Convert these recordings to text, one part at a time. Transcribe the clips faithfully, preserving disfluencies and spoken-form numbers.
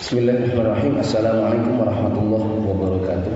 Bismillahirrahmanirrahim. Assalamualaikum warahmatullahi wabarakatuh.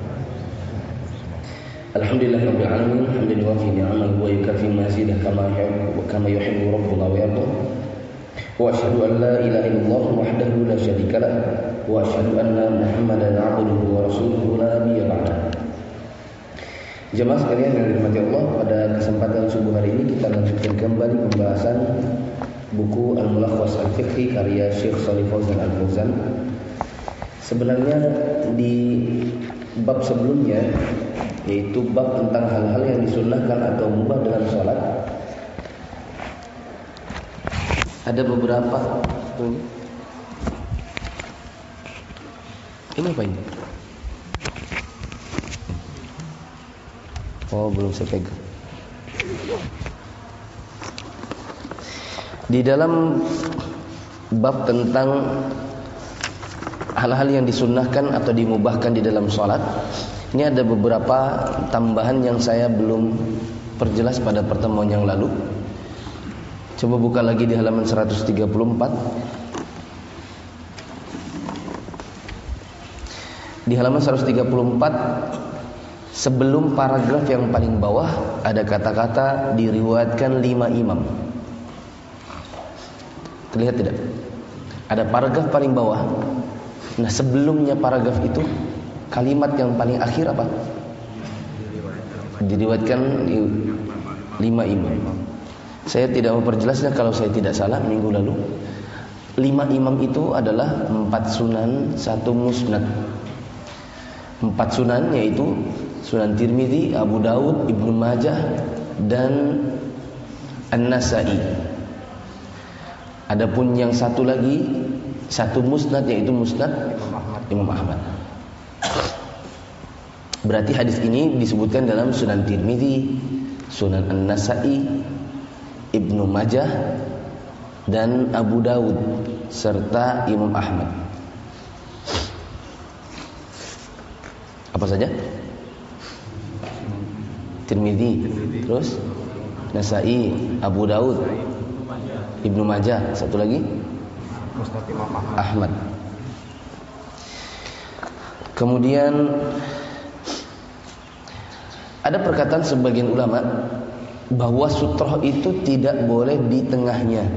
Alhamdulillahirabbil alamin, hamdan yuwafi ni'amahu wa yukafi mazidah kama yuhibbu kama yuhibbu rabbuna wa yarda. Wa asyhadu an la ilaha illallah wahdahu la syarika lah wa asyhadu anna Muhammadan 'abduhu wa rasuluhu la nabiyya ba'da. Jemaah sekalian yang dirahmati Allah, pada kesempatan subuh hari ini kita lanjutkan kembali pembahasan buku Al-Mulakhas Al-Fiqhi karya Syekh Shalih Fauzan Al-Fauzan. Sebenarnya di bab sebelumnya, yaitu bab tentang hal-hal yang disunnahkan atau mubah dalam sholat, ada beberapa. Ini apa ini? Oh, belum saya pegang. Di dalam bab tentang hal-hal yang disunnahkan atau dimubahkan di dalam sholat, ini ada beberapa tambahan yang saya belum perjelas pada pertemuan yang lalu. Coba buka lagi di halaman seratus tiga puluh empat. Di halaman seratus tiga puluh empat, sebelum paragraf yang paling bawah ada kata-kata diriwayatkan lima imam. Terlihat tidak? Ada paragraf paling bawah. Nah, sebelumnya paragraf itu kalimat yang paling akhir apa? Diriwayatkan lima imam. Saya tidak memperjelasnya kalau saya tidak salah minggu lalu. Lima imam itu adalah empat sunan, satu musnad. Empat sunan yaitu Sunan Tirmidzi, Abu Daud, Ibnu Majah, dan An-Nasa'i. Adapun yang satu lagi, satu musnad yaitu musnad Imam Ahmad. Berarti hadis ini disebutkan dalam Sunan Tirmidzi, Sunan An-Nasa'i, Ibnu Majah, dan Abu Daud serta Imam Ahmad. Apa saja? Tirmidzi, terus Nasa'i, Abu Daud, Ibnu Majah, satu lagi Musnad Imam Ahmad. Kemudian ada perkataan sebagian ulama bahwa sutroh itu tidak boleh di tengahnya.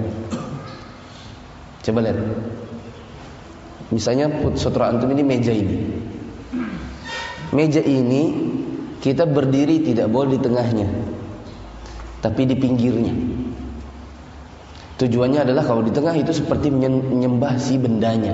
Coba lihat. Misalnya sutroh antum ini meja ini. Meja ini kita berdiri tidak boleh di tengahnya, tapi di pinggirnya. Tujuannya adalah kalau di tengah itu seperti menyembah si bendanya.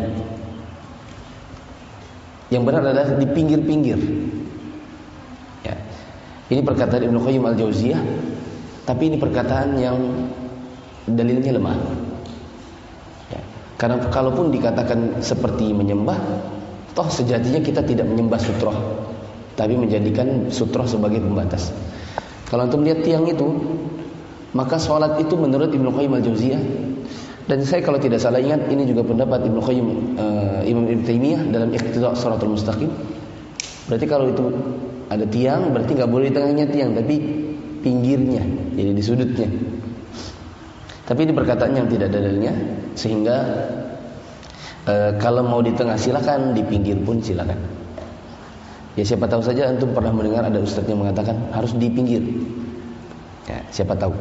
Yang benar adalah di pinggir-pinggir. Ya. Ini perkataan Ibnu Qayyim Al-Jauziyah, tapi ini perkataan yang dalilnya lemah. Ya. Karena kalaupun dikatakan seperti menyembah, toh sejatinya kita tidak menyembah sutroh, tapi menjadikan sutroh sebagai pembatas. Kalau antum lihat tiang itu, maka sholat itu menurut Ibnu Qayyim Al-Jauziyah, dan saya kalau tidak salah ingat ini juga pendapat Ibnu Qayyim uh, Imam Ibnu Taimiyah dalam Iqtida' Shiratal Mustaqim. Berarti kalau itu ada tiang, berarti nggak boleh di tengahnya tiang, tapi pinggirnya, jadi di sudutnya. Tapi ini perkataan yang tidak ada dalilnya, sehingga uh, kalau mau di tengah silakan, di pinggir pun silakan. Ya siapa tahu saja antum pernah mendengar ada ustaz yang mengatakan harus di pinggir. Ya, siapa tahu.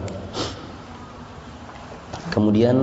Kemudian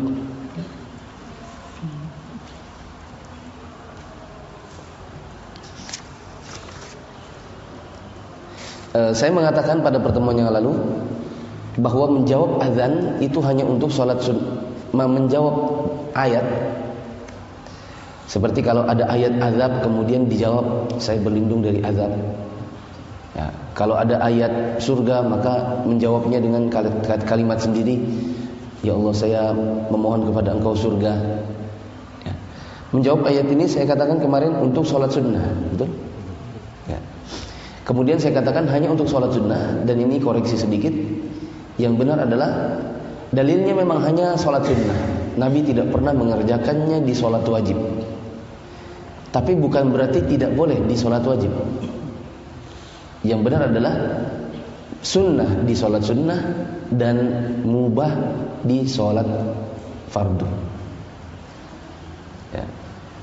uh, saya mengatakan pada pertemuan yang lalu bahwa menjawab azan itu hanya untuk sholat sunnah. Menjawab ayat, seperti kalau ada ayat azab kemudian dijawab saya berlindung dari azab. Ya, kalau ada ayat surga maka menjawabnya dengan kalimat sendiri, ya Allah saya memohon kepada Engkau surga. Ya. Menjawab ayat ini saya katakan kemarin untuk sholat sunnah, betul? Ya. Kemudian saya katakan hanya untuk sholat sunnah, dan ini koreksi sedikit. Yang benar adalah dalilnya memang hanya sholat sunnah. Nabi tidak pernah mengerjakannya di sholat wajib. Tapi bukan berarti tidak boleh di sholat wajib. Yang benar adalah sunnah di sholat sunnah dan mubah di sholat fardu. Ya.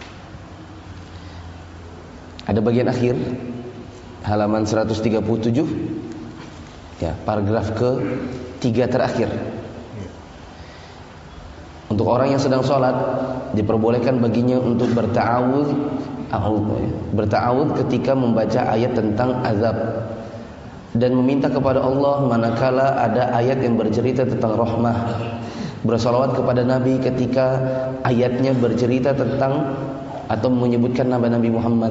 Ada bagian akhir halaman seratus tiga puluh tujuh, ya, paragraf ke tiga terakhir. Untuk orang yang sedang sholat, diperbolehkan baginya untuk berta'awudz, berta'awudz ketika membaca ayat tentang azab, dan meminta kepada Allah manakala ada ayat yang bercerita tentang rahmah, bersalawat kepada Nabi ketika ayatnya bercerita tentang atau menyebutkan nama Nabi Muhammad.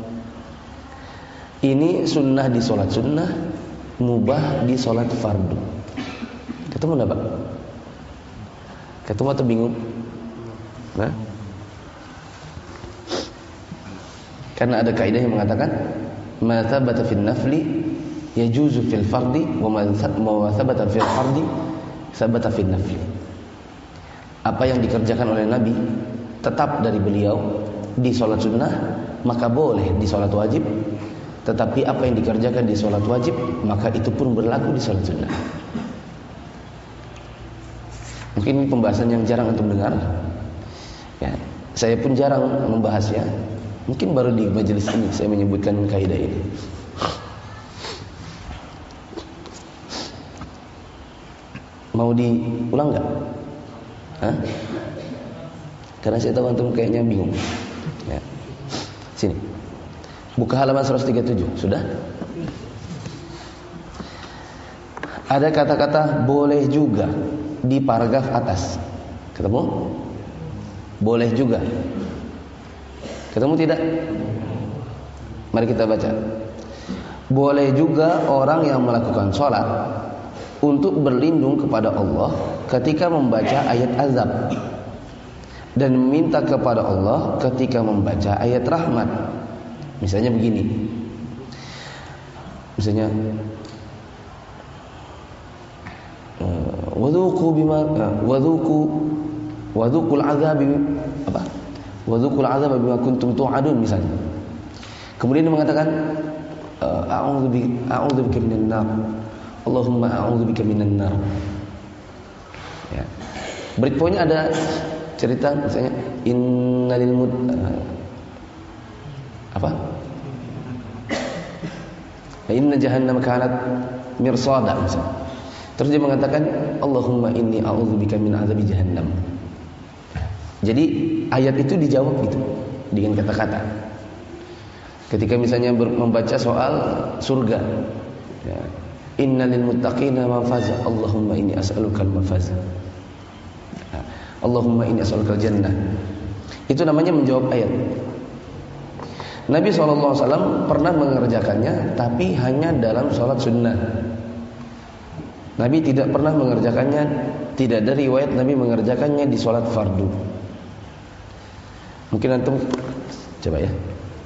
Ini sunnah di sholat sunnah, mubah di sholat fardu. Ketemu enggak, Pak? Ketemu atau bingung? Nah, karena ada kaidah yang mengatakan ma thabata fil nafli yajuzu fil fardi wa ma thabata fil fardi thabata fil nafli. Apa yang dikerjakan oleh Nabi tetap dari beliau di sholat sunnah, maka boleh di sholat wajib. Tetapi apa yang dikerjakan di sholat wajib, maka itu pun berlaku di sholat sunnah. Mungkin ini pembahasan yang jarang antum dengar, ya, saya pun jarang membahasnya. Mungkin baru di majelis ini saya menyebutkan kaidah ini. Mau diulang nggak? Hah? Karena saya tahu antum kayaknya bingung. Ya. Sini. Buka halaman seratus tiga puluh tujuh. Sudah? Ada kata-kata boleh juga di paragraf atas. Ketemu? Boleh juga. Ketemu tidak? Mari kita baca. Boleh juga orang yang melakukan sholat untuk berlindung kepada Allah ketika membaca ayat azab, dan meminta kepada Allah ketika membaca ayat rahmat. Misalnya begini, misalnya wadzuqu bima wadzuqu wadzuqul azab apa wadzuqul azab bima kuntum tu'adun misalnya. Kemudian dia mengatakan a'udzu bi a'udzu bika minan nar, Allahumma a'udzu bika minan nar. Ya. Breakpointnya ada cerita misalnya innalil mud apa? Inna jahannam kanat mirsada misalnya. Terus dia mengatakan Allahumma inni a'udzubika min azabi jahannam. Jadi ayat itu dijawab gitu dengan kata-kata. Ketika misalnya membaca soal surga, ya, innalil muttaqina mafaza, Allahumma inni as'alukal mafaza, Allahumma inni as'alukal jannah. Itu namanya menjawab ayat. Nabi shallallahu alaihi wasallam pernah mengerjakannya, tapi hanya dalam sholat sunnah. Nabi tidak pernah mengerjakannya, tidak ada riwayat Nabi mengerjakannya di sholat fardu. Mungkin antum coba ya,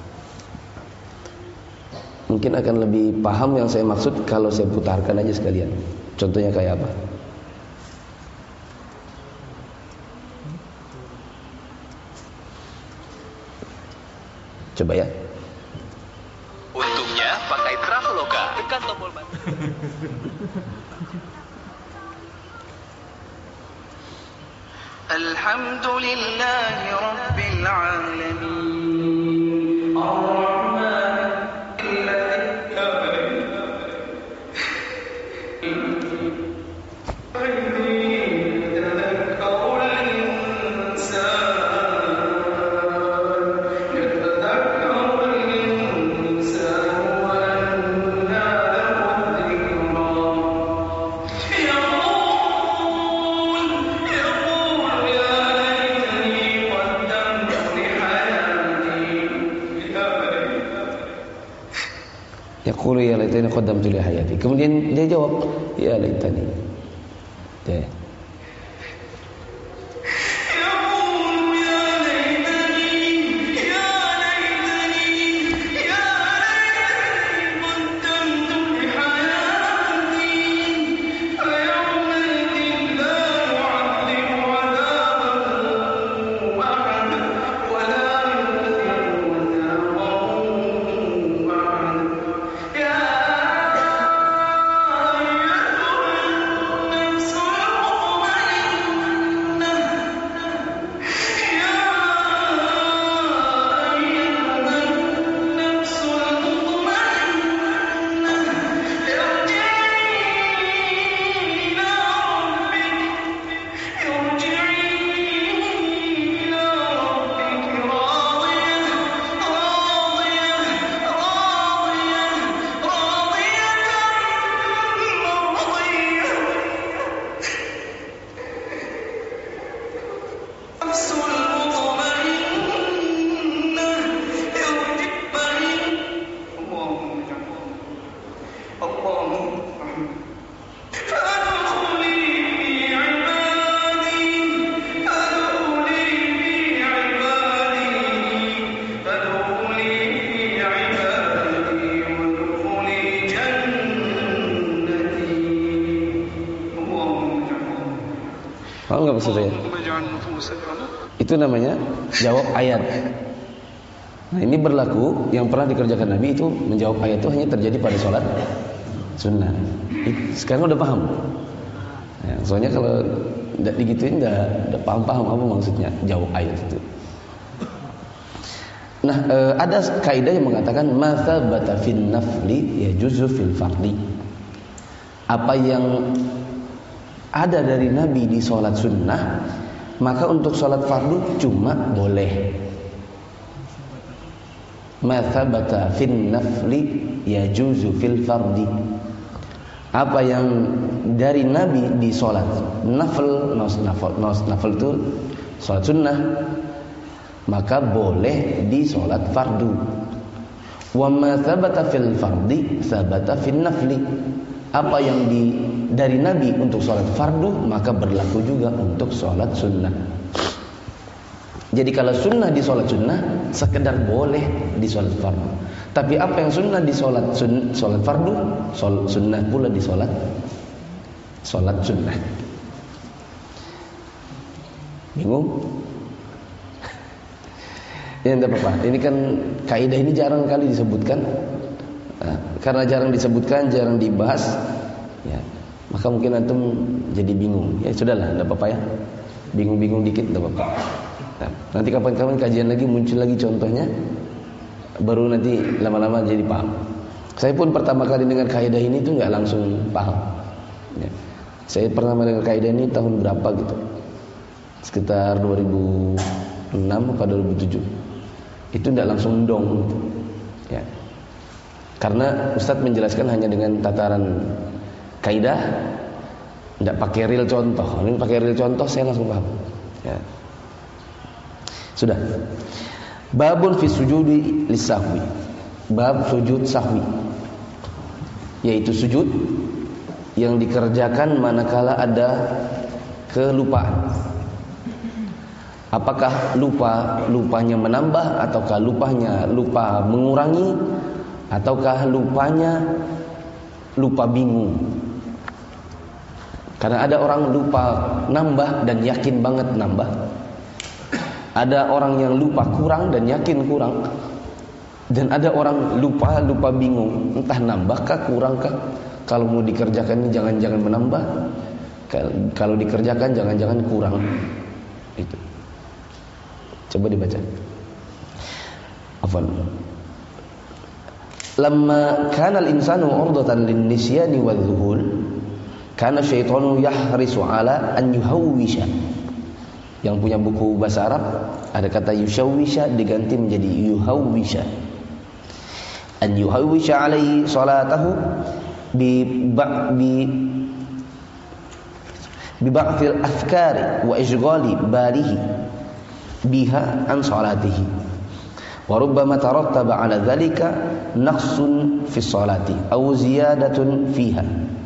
mungkin akan lebih paham yang saya maksud kalau saya putarkan aja sekalian. Contohnya kayak apa? Coba ya. Untungnya pakai Traveloka. Tekan tombol button. Alhamdulillahi Rabbil Alamin. Ar-Rahman Yaqulu ya laitani qaddamtu li hayati. Kemudian dia jawab, ya laitani. Ya. maksudnya? Itu namanya jawab ayat. Nah, ini berlaku yang pernah dikerjakan Nabi itu menjawab ayat itu hanya terjadi pada sholat sunnah. Sekarang udah paham. Ya, soalnya kalau tidak digituin nggak udah paham-paham apa maksudnya jawab ayat itu. Nah, e, ada kaidah yang mengatakan masa bata fin nafli ya juzu fil fardi. Apa yang ada dari Nabi di sholat sunnah, maka untuk sholat fardu cuma boleh. Masa bata fin nafli ya juzu fil fardi. Apa yang dari Nabi di sholat nafil, nafil, nafil itu sholat sunnah, maka boleh di sholat fardu. Wa ma thabata fil fardi thabata fil nafli. Apa yang di dari Nabi untuk sholat fardu, maka berlaku juga untuk sholat sunnah. Jadi kalau sunnah di sholat sunnah, sekedar boleh di sholat fardu. Tapi apa yang sunnah di sholat sun, sholat fardu, sholat sunnah pula di sholat sholat sunnah. Bingung? Ya tidak apa-apa. Ini kan kaidah ini jarang kali disebutkan. Nah, karena jarang disebutkan, jarang dibahas, ya, maka mungkin antum jadi bingung. Ya sudahlah, tidak apa-apa ya. Bingung-bingung dikit tidak apa-apa. Nah, nanti kapan-kapan kajian lagi muncul lagi contohnya, baru nanti lama-lama jadi paham. Saya pun pertama kali dengar kaidah ini tuh nggak langsung paham. Ya. Saya pernah mendengar kaidah ini tahun berapa gitu, sekitar dua ribu enam atau dua ribu tujuh. Itu tidak langsung dong, ya. Karena Ustadz menjelaskan hanya dengan tataran kaidah, tidak pakai real contoh. Ini pakai real contoh saya langsung paham. Ya. Sudah. Babun fi sujudi lisahwi. Bab sujud sahwi, yaitu sujud yang dikerjakan manakala ada kelupaan. Apakah lupa lupanya menambah, ataukah lupanya lupa mengurangi, ataukah lupanya lupa bingung. Karena ada orang lupa nambah dan yakin banget nambah. Ada orang yang lupa kurang dan yakin kurang. Dan ada orang lupa lupa bingung, entah nambahkah kurangkah. Kalau mau dikerjakan jangan-jangan menambah, kalau dikerjakan jangan-jangan kurang. Itu. Coba dibaca. Afwan. Lamma kana al-insanu 'urdatan lin-nisyani wadh-dhuhul, kana syaitanu yahrisu 'ala an yuhawwisha. Yang punya buku bahasa Arab ada kata yushawwisha diganti menjadi yuhawwisha. An yuhawwisha 'alaihi salatahu bi bi bi ba'thil afkari wa ishghali balihi biha an salatihi. Wa rubbama tarattaba 'ala dhalika naqsun fi salati aw ziyadatun fiha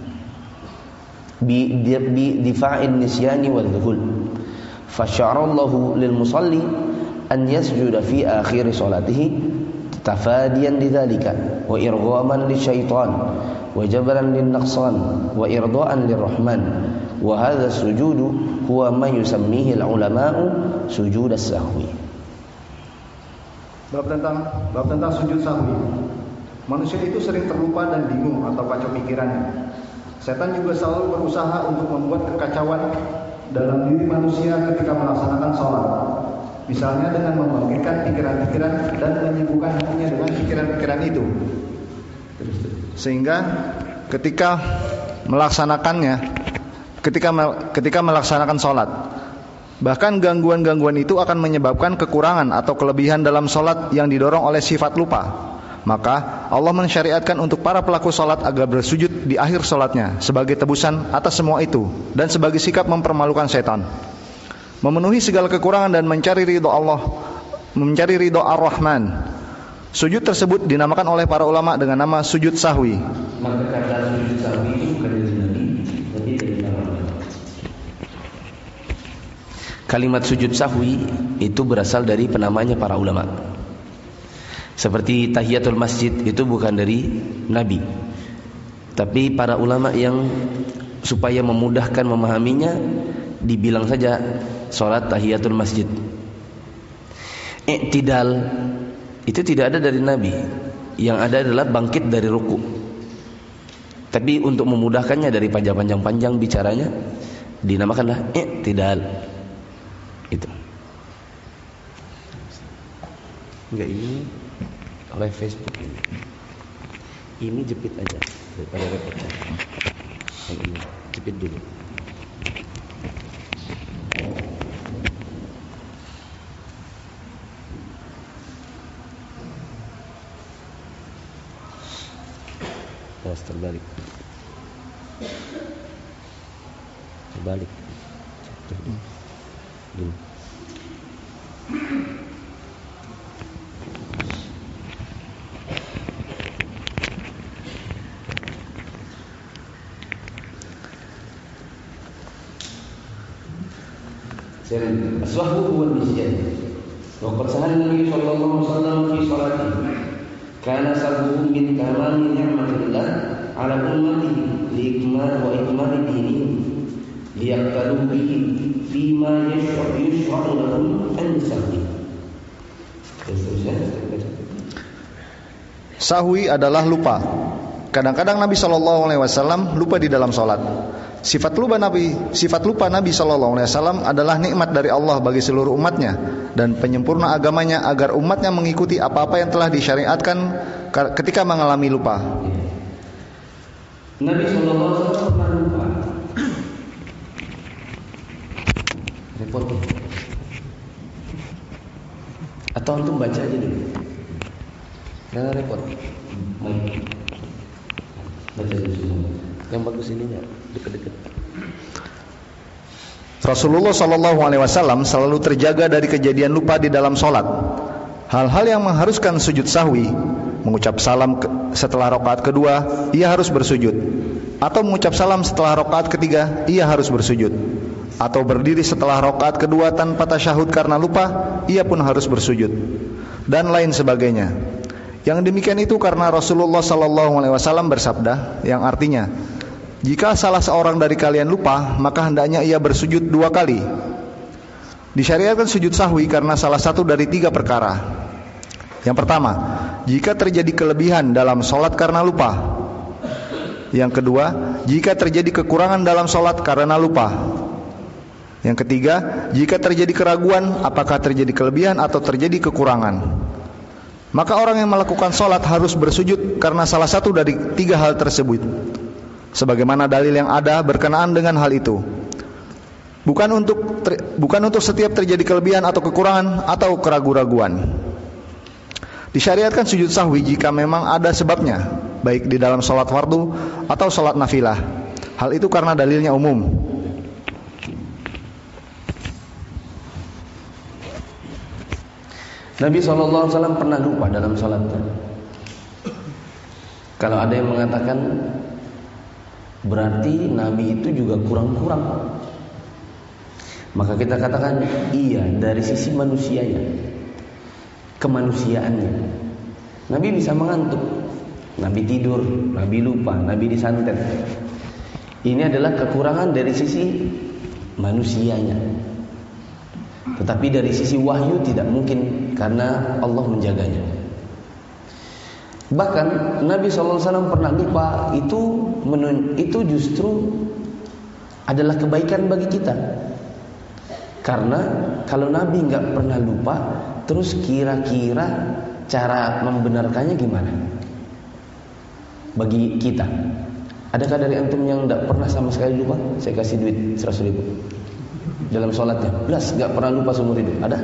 bi bi difa'in nisyani wal dhuhul. Fa syarallahu lil musalli an yasjuda fi akhir salatihi tafadiyan lidzalika wa irghaman lisyaitan wa jabran lin naqsan wa irdaan lirrahman. Wa hadha sujudu huwa ma yusammihi al ulama'u sujud as-sahwi. Bab tentang bab tentang sujud sahwi. Manusia itu sering terlupa dan bingung atau kacau pikirannya. Setan juga selalu berusaha untuk membuat kekacauan dalam diri manusia ketika melaksanakan sholat. Misalnya dengan membangkitkan pikiran-pikiran dan menyibukkan hatinya dengan pikiran-pikiran itu. Sehingga ketika melaksanakannya, ketika ketika melaksanakan sholat, bahkan gangguan-gangguan itu akan menyebabkan kekurangan atau kelebihan dalam sholat yang didorong oleh sifat lupa. Maka Allah mensyariatkan untuk para pelaku sholat agar bersujud di akhir sholatnya sebagai tebusan atas semua itu dan sebagai sikap mempermalukan setan. Memenuhi segala kekurangan dan mencari ridho Allah, mencari ridho Ar-Rahman. Sujud tersebut dinamakan oleh para ulama dengan nama sujud sahwi. Maka kata sujud sahwi itu bukan dari Nabi, tapi dari para ulama. Kalimat sujud sahwi itu berasal dari penamanya para ulama. Seperti tahiyatul masjid itu bukan dari Nabi, tapi para ulama yang supaya memudahkan memahaminya dibilang saja sholat tahiyatul masjid. I'tidal itu tidak ada dari Nabi. Yang ada adalah bangkit dari ruku. Tapi untuk memudahkannya dari panjang-panjang-panjang bicaranya, dinamakanlah i'tidal. Itu. Enggak, ini oleh Facebook ini. Ini jepit aja daripada repot. Yang ini jepit dulu. Terus terbalik. Terbalik. Gini. As-sahwu huwa al-nisyan. Wa qad sahal Nabi sallallahu alaihi wasallam fi salatihi. Kana sahwu min kamali ni'matillah ala ummatihi liikmal wa ikmal dinihi liyaqtadu bihi fima yashfa'u yashfa'u lahum an sahwi. Sahwi adalah lupa. Kadang-kadang Nabi shallallahu alaihi wasallam lupa di dalam sholat. Sifat lupa Nabi, sifat lupa Nabi shallallahu alaihi wasallam adalah nikmat dari Allah bagi seluruh umatnya dan penyempurna agamanya agar umatnya mengikuti apa-apa yang telah disyariatkan ketika mengalami lupa. Nabi shallallahu alaihi wasallam pernah lupa. Repot. Atau antum baca aja dulu. Jangan repot. Baik. Baca dulu semua. Yang bagus ininya dekat-dekat. Rasulullah Shallallahu Alaihi Wasallam selalu terjaga dari kejadian lupa di dalam sholat. Hal-hal yang mengharuskan sujud sahwi, mengucap salam setelah rakaat kedua, ia harus bersujud. Atau mengucap salam setelah rakaat ketiga, ia harus bersujud. Atau berdiri setelah rakaat kedua tanpa tasyahud karena lupa, ia pun harus bersujud. Dan lain sebagainya. Yang demikian itu karena Rasulullah Shallallahu Alaihi Wasallam bersabda, yang artinya, jika salah seorang dari kalian lupa, maka hendaknya ia bersujud dua kali. Disyariatkan sujud sahwi karena salah satu dari tiga perkara. Yang pertama, jika terjadi kelebihan dalam sholat karena lupa. Yang kedua, jika terjadi kekurangan dalam sholat karena lupa. Yang ketiga, jika terjadi keraguan apakah terjadi kelebihan atau terjadi kekurangan. Maka orang yang melakukan sholat harus bersujud karena salah satu dari tiga hal tersebut, sebagaimana dalil yang ada berkenaan dengan hal itu. Bukan untuk ter, bukan untuk setiap terjadi kelebihan atau kekurangan atau keraguan-raguan. Disyariatkan sujud sahwi jika memang ada sebabnya, baik di dalam sholat fardu atau sholat nafilah. Hal itu karena dalilnya umum. Nabi shallallahu alaihi wasallam pernah lupa dalam sholatnya. Kalau ada yang mengatakan berarti Nabi itu juga kurang-kurang, maka kita katakan iya dari sisi manusianya, kemanusiaannya. Nabi bisa mengantuk, Nabi tidur, Nabi lupa, Nabi disantet. Ini adalah kekurangan dari sisi manusianya. Tetapi dari sisi wahyu tidak mungkin karena Allah menjaganya. Bahkan Nabi shallallahu alaihi wasallam pernah lupa, itu menun, itu justru adalah kebaikan bagi kita. Karena kalau Nabi nggak pernah lupa, terus kira-kira cara membenarkannya gimana? Bagi kita, adakah dari antum yang nggak pernah sama sekali lupa? Saya kasih duit seratus ribu dalam sholatnya, belas nggak pernah lupa seumur hidup. Ada?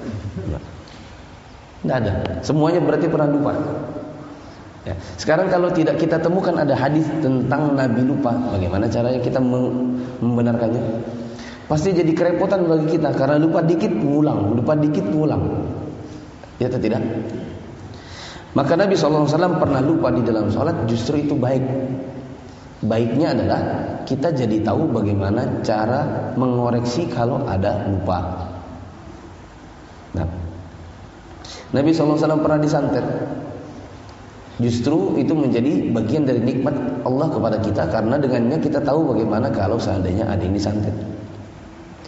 Nggak ada. Semuanya berarti pernah lupa. Ya. Sekarang kalau tidak kita temukan ada hadis tentang Nabi lupa, bagaimana caranya kita membenarkannya? Pasti jadi kerepotan bagi kita karena lupa dikit pulang, lupa dikit pulang. Ya atau tidak? Maka Nabi shallallahu alaihi wasallam pernah lupa di dalam sholat, justru itu baik. Baiknya adalah kita jadi tahu bagaimana cara mengoreksi kalau ada lupa. Nah, Nabi shallallahu alaihi wasallam pernah disantet. Justru itu menjadi bagian dari nikmat Allah kepada kita, karena dengannya kita tahu bagaimana kalau seandainya ada yang disantet.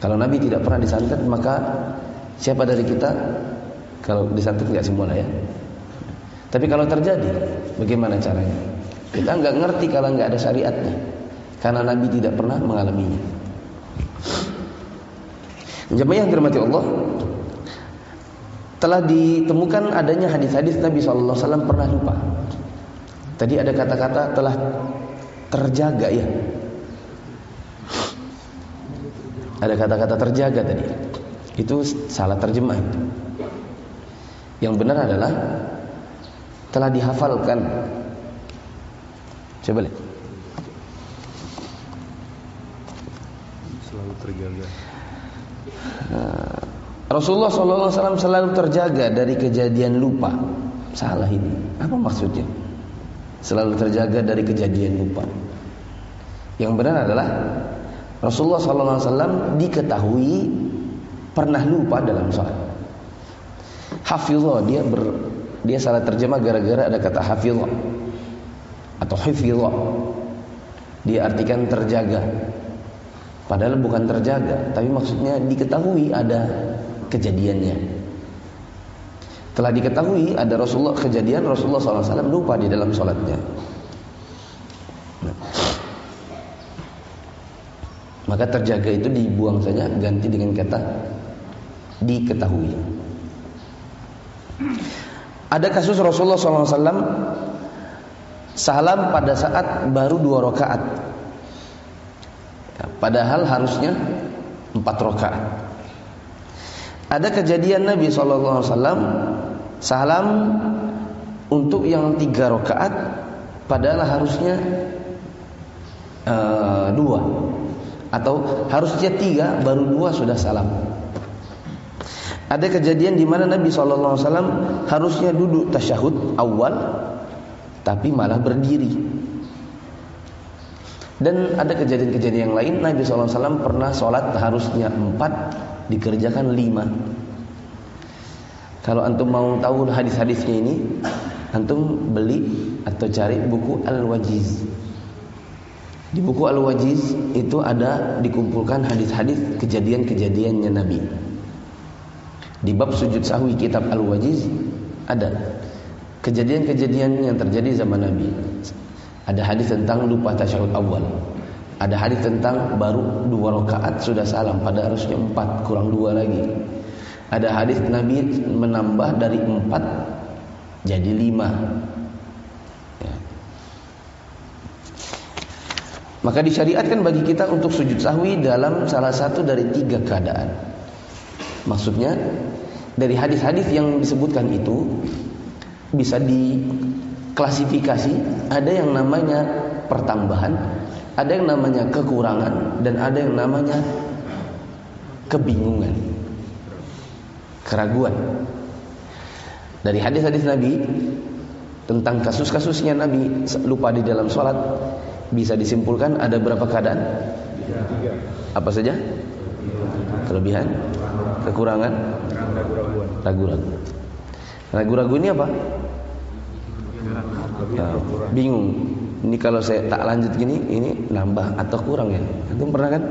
Kalau Nabi tidak pernah disantet, maka siapa dari kita kalau disantet? Nggak semua lah ya. Tapi kalau terjadi, bagaimana caranya? Kita nggak ngerti kalau nggak ada syariatnya, karena Nabi tidak pernah mengalaminya. Jemaah yang dirahmati Allah, telah ditemukan adanya hadis-hadis Nabi shallallahu alaihi wasallam pernah lupa. Tadi ada kata-kata telah terjaga ya. Ada kata-kata terjaga tadi. Itu salah terjemah. Yang benar adalah telah dihafalkan. Coba lihat. Selalu terjaga. Nah, Rasulullah shallallahu alaihi wasallam selalu terjaga dari kejadian lupa. Salah ini. Apa maksudnya? Selalu terjaga dari kejadian lupa. Yang benar adalah Rasulullah shallallahu alaihi wasallam diketahui pernah lupa dalam sholat. Hafizah, dia ber, dia salah terjemah gara-gara ada kata hafizah atau hifizah. Dia artikan terjaga. Padahal bukan terjaga, tapi maksudnya diketahui ada kejadiannya. Telah diketahui ada Rasulullah kejadian Rasulullah shallallahu alaihi wasallam lupa di dalam sholatnya. Nah. Maka terjaga itu dibuang saja, ganti dengan kata diketahui. Ada kasus Rasulullah shallallahu alaihi wasallam salam pada saat baru dua rakaat, padahal harusnya empat rakaat. Ada kejadian Nabi shallallahu alaihi wasallam salam untuk yang tiga rakaat, padahal harusnya uh, dua, atau harusnya tiga baru dua sudah salam. Ada kejadian di mana Nabi shallallahu alaihi wasallam harusnya duduk tasyahud awal, tapi malah berdiri. Dan ada kejadian-kejadian yang lain, Nabi shallallahu alaihi wasallam pernah sholat harusnya empat, dikerjakan lima. Kalau antum mau tahu hadis-hadisnya ini, antum beli atau cari buku Al-Wajiz. Di buku Al-Wajiz itu ada dikumpulkan hadis-hadis kejadian-kejadiannya Nabi. Di bab sujud sahwi kitab Al-Wajiz ada kejadian-kejadian yang terjadi zaman Nabi. Ada hadis tentang lupa tasyahud awal. Ada hadis tentang baru dua rakaat sudah salam, pada harusnya empat, kurang dua lagi. Ada hadis Nabi menambah dari empat jadi lima. Ya. Maka disyariatkan bagi kita untuk sujud sahwi dalam salah satu dari tiga keadaan. Maksudnya dari hadis-hadis yang disebutkan itu bisa diklasifikasi. Ada yang namanya pertambahan, ada yang namanya kekurangan, dan ada yang namanya kebingungan, keraguan. Dari hadis-hadis Nabi tentang kasus-kasusnya Nabi lupa di dalam sholat, bisa disimpulkan ada berapa keadaan? Apa saja? Kelebihan, kekurangan, ragu-ragu. Ragu-ragu ini apa? Nah, bingung. Ini kalau saya tak lanjut gini, ini nambah atau kurang ya? Antum pernah kan?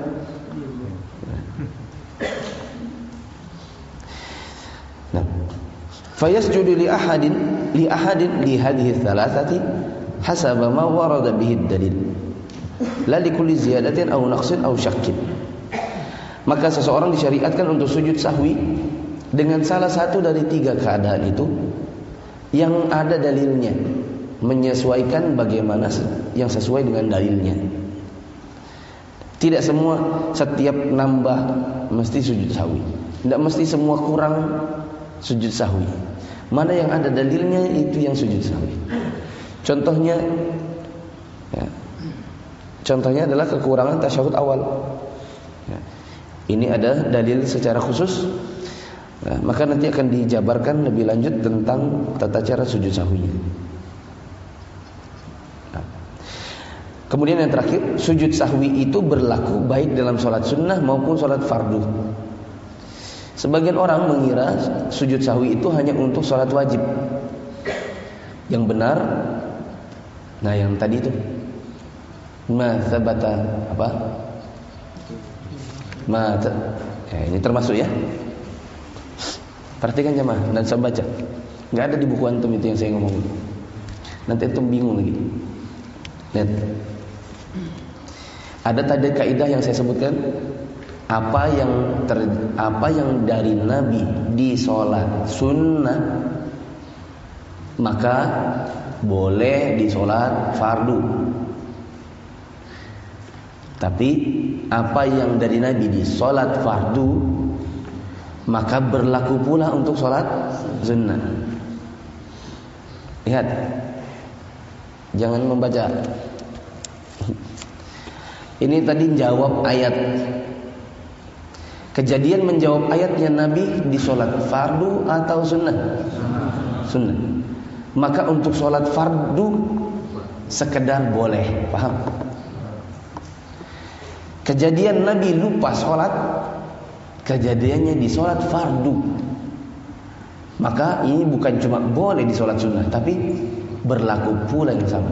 Nah, fayasjudu li ahadin li ahadin li hadhihi thalathati hasaba ma warada bihi dalil. La li kulli ziyadatin aw naqsin aw syakkin. Maka seseorang disyariatkan untuk sujud sahwi dengan salah satu dari tiga keadaan itu yang ada dalilnya, menyesuaikan bagaimana yang sesuai dengan dalilnya. Tidak semua setiap nambah mesti sujud sahwi, tidak mesti semua kurang sujud sahwi. Mana yang ada dalilnya itu yang sujud sahwi. Contohnya ya, contohnya adalah kekurangan tasyahud awal ya. Ini ada dalil secara khusus. Nah, maka nanti akan dijabarkan lebih lanjut tentang tata cara sujud sahwi. Nah. Kemudian yang terakhir, sujud sahwi itu berlaku baik dalam sholat sunnah maupun sholat fardu. Sebagian orang mengira sujud sahwi itu hanya untuk sholat wajib. Yang benar, nah yang tadi itu, ma tsabata apa? Ma ya, ini termasuk ya. Perhatikan jemaah dan saya baca. Enggak ada di buku antum itu yang saya ngomong. Nanti antum bingung lagi. Lihat. Ada tadi kaidah yang saya sebutkan, apa yang ter, apa yang dari Nabi di sholat sunnah maka boleh di sholat fardu. Tapi apa yang dari Nabi di sholat fardu maka berlaku pula untuk sholat sunnah. Lihat, jangan membaca. Ini tadi jawab ayat. Kejadian menjawab ayatnya Nabi di sholat fardu atau sunnah? Sunnah. Maka untuk sholat fardu sekedar boleh, paham? Kejadian Nabi lupa sholat, kejadiannya di sholat fardu. Maka ini bukan cuma boleh di sholat sunnah, tapi berlaku pula yang sama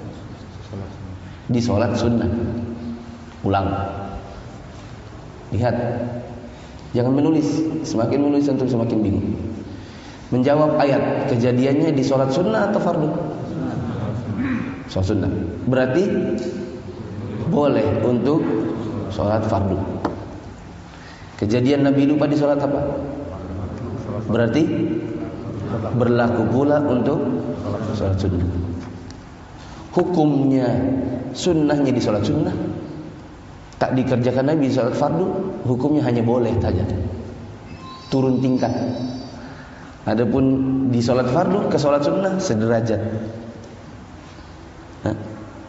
di sholat sunnah. Ulang. Lihat, jangan menulis. Semakin menulis antum semakin bingung. Menjawab ayat, kejadiannya di sholat sunnah atau fardu? Sholat sunnah. Berarti boleh untuk sholat fardu. Kejadian Nabi lupa di sholat apa? Berarti berlaku pula untuk sholat sunnah. Hukumnya sunnahnya di sholat sunnah tak dikerjakan Nabi di sholat fardu, hukumnya hanya boleh saja, turun tingkat. Adapun di sholat fardu ke sholat sunnah sederajat. Nah,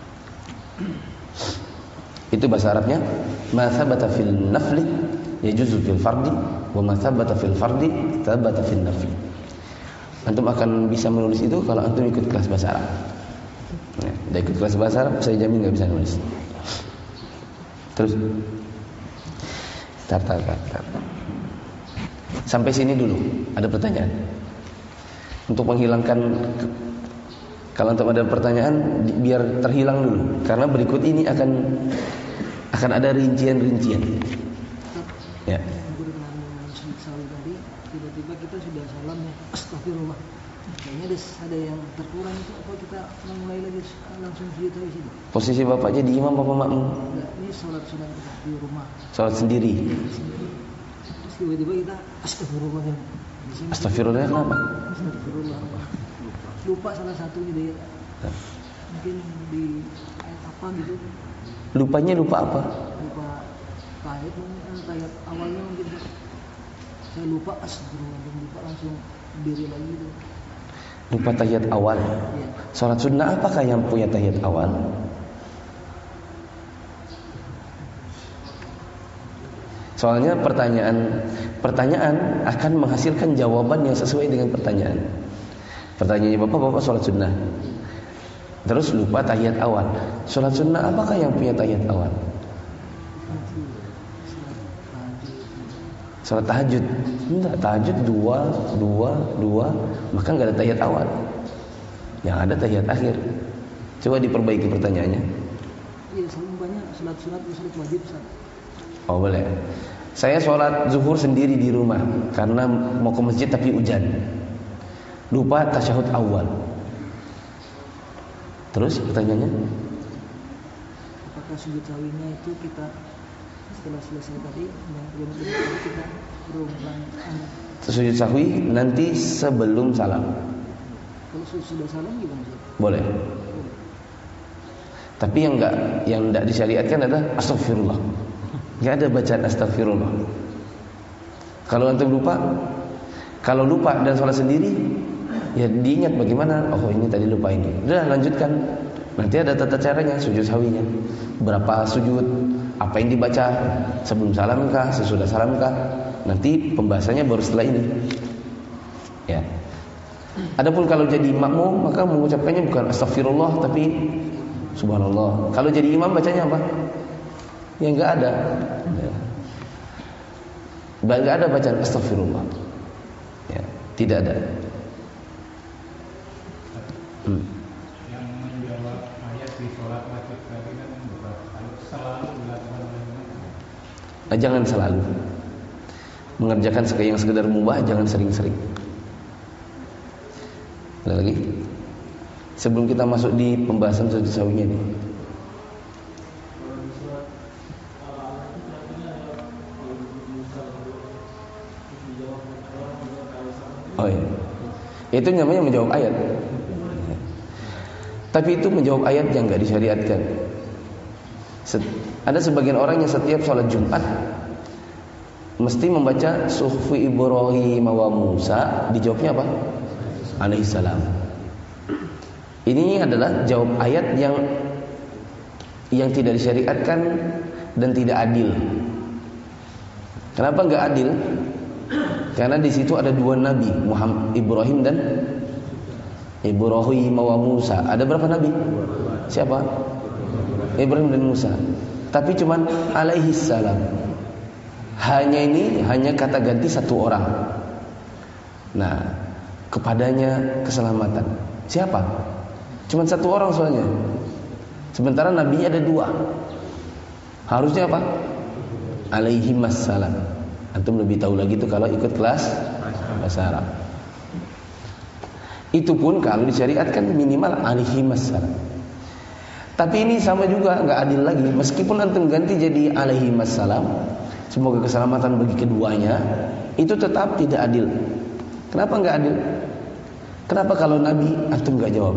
itu bahasa Arabnya, ma thabata fil nafli yajuzu fil fardi, wa ma thabata fil fardi thabata fil nafli. Antum akan bisa menulis itu kalau antum ikut kelas bahasa Arab. Nah, dah ikut kelas bahasa Arab, saya jamin enggak bisa nulis. Terus tar, tar, tar, tar. Sampai sini dulu. Ada pertanyaan? Untuk menghilangkan, kalau untuk ada pertanyaan biar terhilang dulu, karena berikut ini akan akan ada rincian-rincian. Ya. Tiba-tiba kita sudah salam ya, astagfirullah. Kayaknya ada yang terkurang itu, apa kita mulai lagi langsung sujud di situ? Posisi bapak jadi imam, bapak makmum? Enggak, ini sholat sholat di rumah. Sholat sendiri. Terus tiba-tiba kita astagfirullah. Astagfirullah kenapa? Astagfirullah. Lupa salah satunya dia. Mungkin di ayat apa gitu. Lupanya lupa apa? Lupa ayat mungkin ayat awalnya mungkin. Saya lupa astagfirullah, lupa langsung diri lagi itu. Lupa tahiyat awal. Ya. Salat sunnah apakah yang punya tahiyat awal? Soalnya pertanyaan pertanyaan akan menghasilkan jawaban yang sesuai dengan pertanyaan. Pertanyaannya bapak, bapak salat sunnah. Terus lupa tahiyat awal. Salat sunnah apakah yang punya tahiyat awal? Salat tahajud, enggak, tahajud dua, dua, dua, maka enggak ada tahiyat awal. Yang ada tahiyat akhir. Coba diperbaiki pertanyaannya. Iya, selalu banyak salat sunat, salat wajib. Oh boleh. Saya sholat zuhur sendiri di rumah karena mau ke masjid tapi hujan. Lupa tasyahud awal. Terus pertanyaannya? Apakah sujud sawinya itu kita setelah selesai tadi yang belum kita berulang? Sujud sahwi nanti sebelum salam. Kalau sudah salam gimana sih? Boleh. Tapi yang enggak yang enggak disyariatkan adalah astagfirullah. Enggak ada bacaan astagfirullah. Kalau antum lupa, kalau lupa dan sholat sendiri, ya diingat bagaimana. Oh ini tadi lupa ini. Udah lanjutkan. Nanti ada tata caranya sujud sahwinya. Berapa sujud? Apa yang dibaca? Sebelum salam kah? Sesudah salam kah? Nanti pembahasannya baru setelah ini. Ya. Adapun kalau jadi makmum maka mengucapkannya bukan astagfirullah tapi subhanallah. Kalau jadi imam bacanya apa? Ya enggak ada. Ya. Enggak ada bacaan astagfirullah. Ya, tidak ada. Hmm. Yang menjawab ayat di sholat wajib tadi kan selalu dilakukan oleh Nah, jangan selalu mengerjakan yang sekedar mubah, jangan sering-sering. Ada lagi? Sebelum kita masuk di pembahasan sujud sahwinya nih. Oh iya. Itu namanya menjawab ayat. Tapi itu menjawab ayat yang enggak disyariatkan. Ada sebagian orang yang setiap sholat Jumat mesti membaca suhfi Ibrahim wa Musa. Dijawabnya apa? Alaihissalam. Ini adalah jawab ayat yang yang tidak disyariatkan dan tidak adil. Kenapa enggak adil? Karena di situ ada dua nabi, Muhammad Ibrahim dan Ibrahim wa Musa. Ada berapa nabi? Siapa? Ibrahim dan Musa. Tapi cuman alaihissalam. Hanya ini hanya kata ganti satu orang. Nah, kepadanya keselamatan. Siapa? Cuman satu orang soalnya. Sementara nabinya ada dua. Harusnya apa? Alaihimassalam. Antum lebih tahu lagi itu kalau ikut kelas bahasa Arab. Itu pun kalau disyariatkan minimal alaihimassalam. Tapi ini sama juga, nggak adil lagi. Meskipun antum ganti jadi alaihimassalam, semoga keselamatan bagi keduanya, itu tetap tidak adil. Kenapa nggak adil? Kenapa kalau Nabi antum nggak jawab?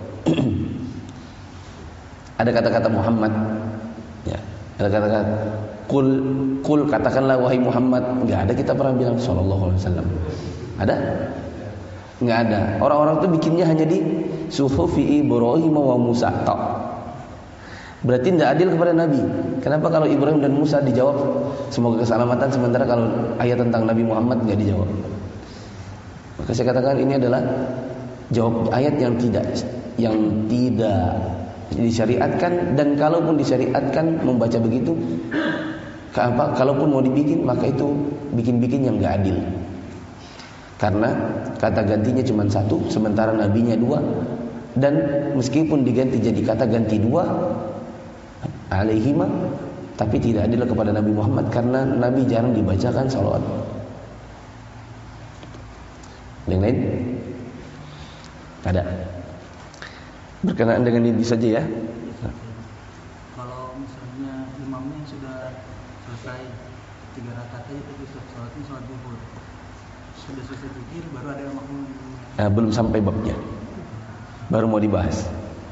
Ada kata-kata Muhammad, ya, ada kata-kata kul, kul katakanlah wahai Muhammad. Nggak ada kita pernah bilang Sallallahu Alaihi Wasallam. Ada? Nggak ada. Orang-orang itu bikinnya hanya di suhufi Ibrahim wa Musa. Tok. Berarti tidak adil kepada Nabi. Kenapa kalau Ibrahim dan Musa dijawab semoga keselamatan, sementara kalau ayat tentang Nabi Muhammad nggak dijawab? Maka saya katakan ini adalah jawab ayat yang tidak yang tidak disyariatkan, dan kalaupun disyariatkan membaca begitu, apa? Kalaupun mau dibikin maka itu bikin-bikin yang nggak adil. Karena kata gantinya cuma satu, sementara nabinya dua, dan meskipun diganti jadi kata ganti dua, alaihima, tapi tidak adil kepada Nabi Muhammad karena Nabi jarang dibacakan salawat. Yang lain? Ada. Berkenaan dengan ini saja ya. Kalau misalnya imamnya sudah selesai tiga rakaat aja itu sholatnya sholat zuhur, sudah selesai zikir baru ada yang makmum. Nah, belum sampai babnya, baru mau dibahas.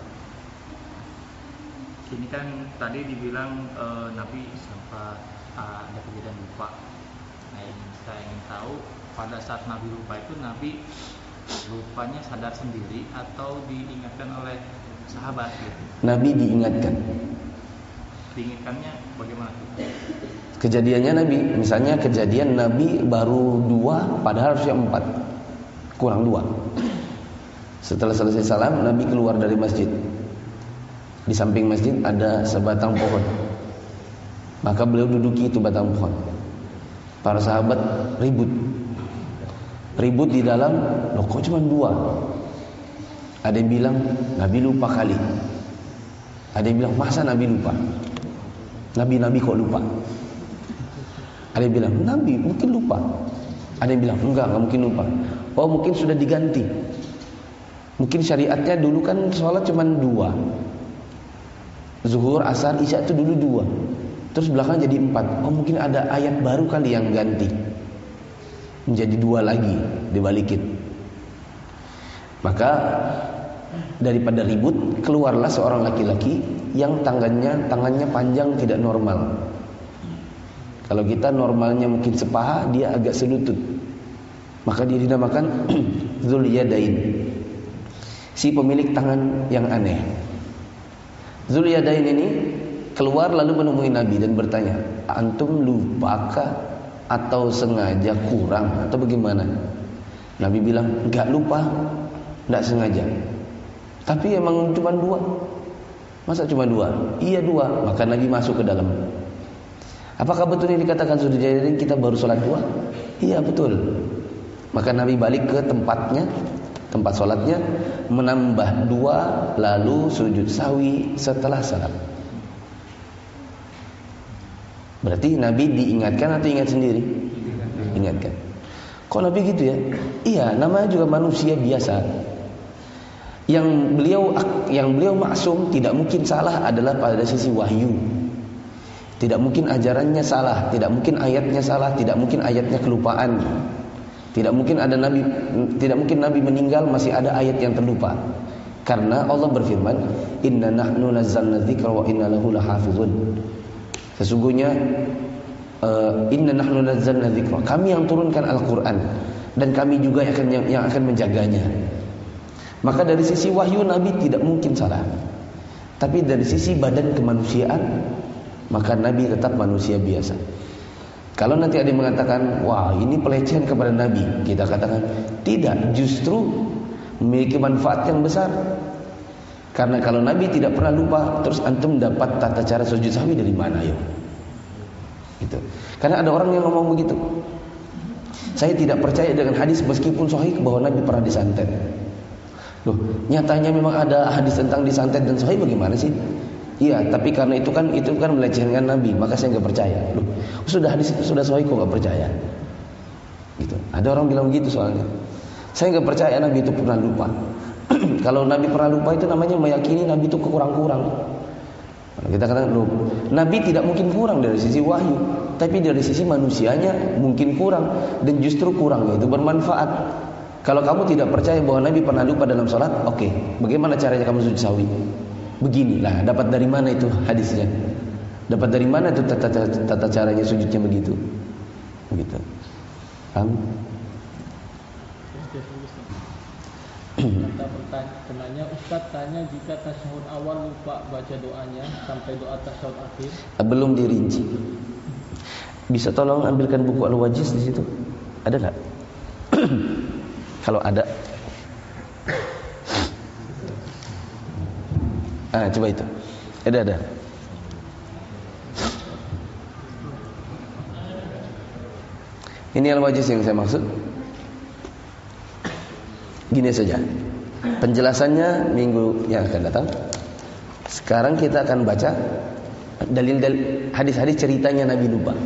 Ini kan tadi dibilang e, Nabi sempat uh, ada kejadian lupa. Nah, yang saya ingin tahu pada saat Nabi lupa itu Nabi lupanya sadar sendiri atau diingatkan oleh sahabat gitu? Nabi diingatkan. Diingatkannya bagaimana tuh? Kejadiannya Nabi, misalnya kejadian Nabi baru dua, padahal harusnya empat, kurang dua. Setelah selesai salam, Nabi keluar dari masjid. Di samping masjid ada sebatang pohon. Maka beliau duduki itu batang pohon. Para sahabat ribut. Ribut di dalam, loh kok cuma dua? Ada yang bilang Nabi lupa kali. Ada yang bilang masa Nabi lupa? Nabi-nabi kok lupa? Ada yang bilang Nabi mungkin lupa. Ada yang bilang enggak, enggak mungkin lupa. Oh mungkin sudah diganti. Mungkin syariatnya dulu kan sholat cuma dua, zuhur, asar, isya itu dulu dua, terus belakang jadi empat. Oh mungkin ada ayat baru kali yang ganti menjadi dua lagi, dibalikin. Maka daripada ribut, keluarlah seorang laki-laki yang tangannya tangannya panjang tidak normal. Kalau kita normalnya mungkin sepaha, dia agak selutut. Maka dia dinamakan Dzul Yadain, si pemilik tangan yang aneh. Dzul Yadain ini keluar lalu menemui Nabi dan bertanya, antum lupakah atau sengaja kurang atau bagaimana? Nabi bilang, enggak lupa, enggak sengaja. Tapi emang cuma dua. Masa cuma dua? Iya dua. Maka Nabi masuk ke dalam. Apakah betul ini dikatakan sudah jadi kita baru sholat dua? Iya betul. Maka Nabi balik ke tempatnya, tempat sholatnya, menambah dua, lalu sujud sahwi setelah salam. Berarti Nabi diingatkan atau ingat sendiri? Ingatkan. Kok Nabi gitu ya? Iya, namanya juga manusia biasa. Yang beliau yang beliau maksum, tidak mungkin salah adalah pada sisi wahyu. Tidak mungkin ajarannya salah, tidak mungkin ayatnya salah, tidak mungkin ayatnya kelupaan. Tidak mungkin ada nabi tidak mungkin nabi meninggal masih ada ayat yang terlupa. Karena Allah berfirman, "Inna nahnu nazzalna dzikra wa inna lahu lahafizun." Sesungguhnya uh, inna nahnu nazzalna dzikra, kami yang turunkan Al-Qur'an dan kami juga yang akan yang, yang akan menjaganya. Maka dari sisi wahyu Nabi tidak mungkin salah. Tapi dari sisi badan kemanusiaan, maka Nabi tetap manusia biasa. Kalau nanti ada yang mengatakan, wah ini pelecehan kepada Nabi, kita katakan tidak, justru memiliki manfaat yang besar. Karena kalau Nabi tidak pernah lupa, terus antum dapat tata cara sujud sahwi dari mana yuk? Gitu. Karena ada orang yang ngomong begitu. Saya tidak percaya dengan hadis meskipun sahih bahwa Nabi pernah disantet. Loh, nyatanya memang ada hadis tentang disantet dan sahih, bagaimana sih? Iya, tapi karena itu kan itu kan melecehkan Nabi, maka saya nggak percaya. Loh, sudah hadis itu sudah sahih kok nggak percaya? Gitu. Ada orang bilang begitu soalnya. Saya nggak percaya Nabi itu pernah lupa. Kalau Nabi pernah lupa itu namanya meyakini Nabi itu kurang-kurang. Kita katakan, loh, Nabi tidak mungkin kurang dari sisi wahyu, tapi dari sisi manusianya mungkin kurang, dan justru kurangnya itu bermanfaat. Kalau kamu tidak percaya bahwa Nabi pernah lupa dalam sholat, oke, okay. Bagaimana caranya kamu sujud sahwi? Beginilah, dapat dari mana itu hadisnya? Dapat dari mana itu tata, tata, tata caranya sujudnya begitu? Begitu. Paham? Kata pertanyaan, Ustaz tanya jika tasyahud awal lupa baca doanya sampai doa tasyahud akhir. Belum dirinci. Bisa tolong ambilkan buku Al-Wajiz di situ? Ada nggak? Kalau ada, ah coba itu, ada ada. Ini Al-Wajiz yang saya maksud. Gini saja, penjelasannya minggu yang akan datang. Sekarang kita akan baca dalil-dalil hadis-hadis ceritanya Nabi lupa.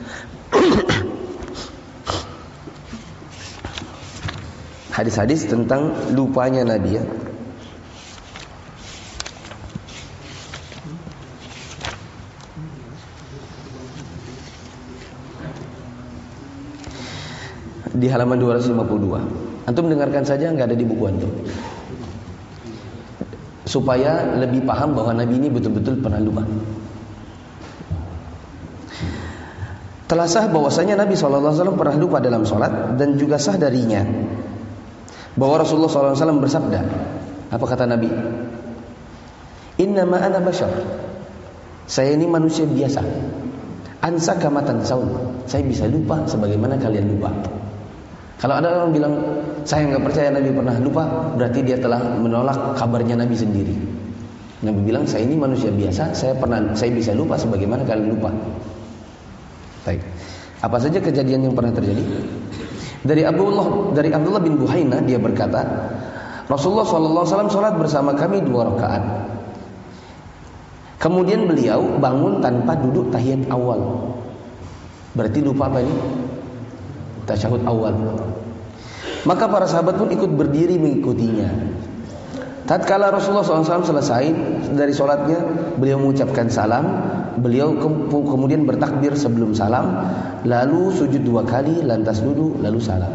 Hadis-hadis tentang lupanya Nabi ya. Di halaman dua ratus lima puluh dua. Antum dengarkan saja, nggak ada di buku antum. Supaya lebih paham bahwa Nabi ini betul-betul pernah lupa. Telah sah bahwasanya Nabi shallallahu alaihi wasallam pernah lupa dalam sholat, dan juga sah darinya bahwa Rasulullah shallallahu alaihi wasallam bersabda, apa kata Nabi? Innama ana bashar, saya ini manusia biasa. Ansa kama tansaun, saya bisa lupa sebagaimana kalian lupa. Kalau ada orang bilang saya nggak percaya Nabi pernah lupa, berarti dia telah menolak kabarnya Nabi sendiri. Nabi bilang saya ini manusia biasa, saya pernah, saya bisa lupa sebagaimana kalian lupa. Baik. Apa saja kejadian yang pernah terjadi? Dari Abdullah dari Abdullah bin Buhaina, dia berkata, Rasulullah shallallahu alaihi wasallam sholat bersama kami dua rakaat. Kemudian beliau bangun tanpa duduk tahiyat awal. Berarti lupa apa ini? Tasyahud awal. Maka para sahabat pun ikut berdiri mengikutinya. Tatkala Rasulullah shallallahu alaihi wasallam selesai dari sholatnya, beliau mengucapkan salam. Beliau kemudian bertakbir sebelum salam, lalu sujud dua kali, lantas duduk, lalu salam.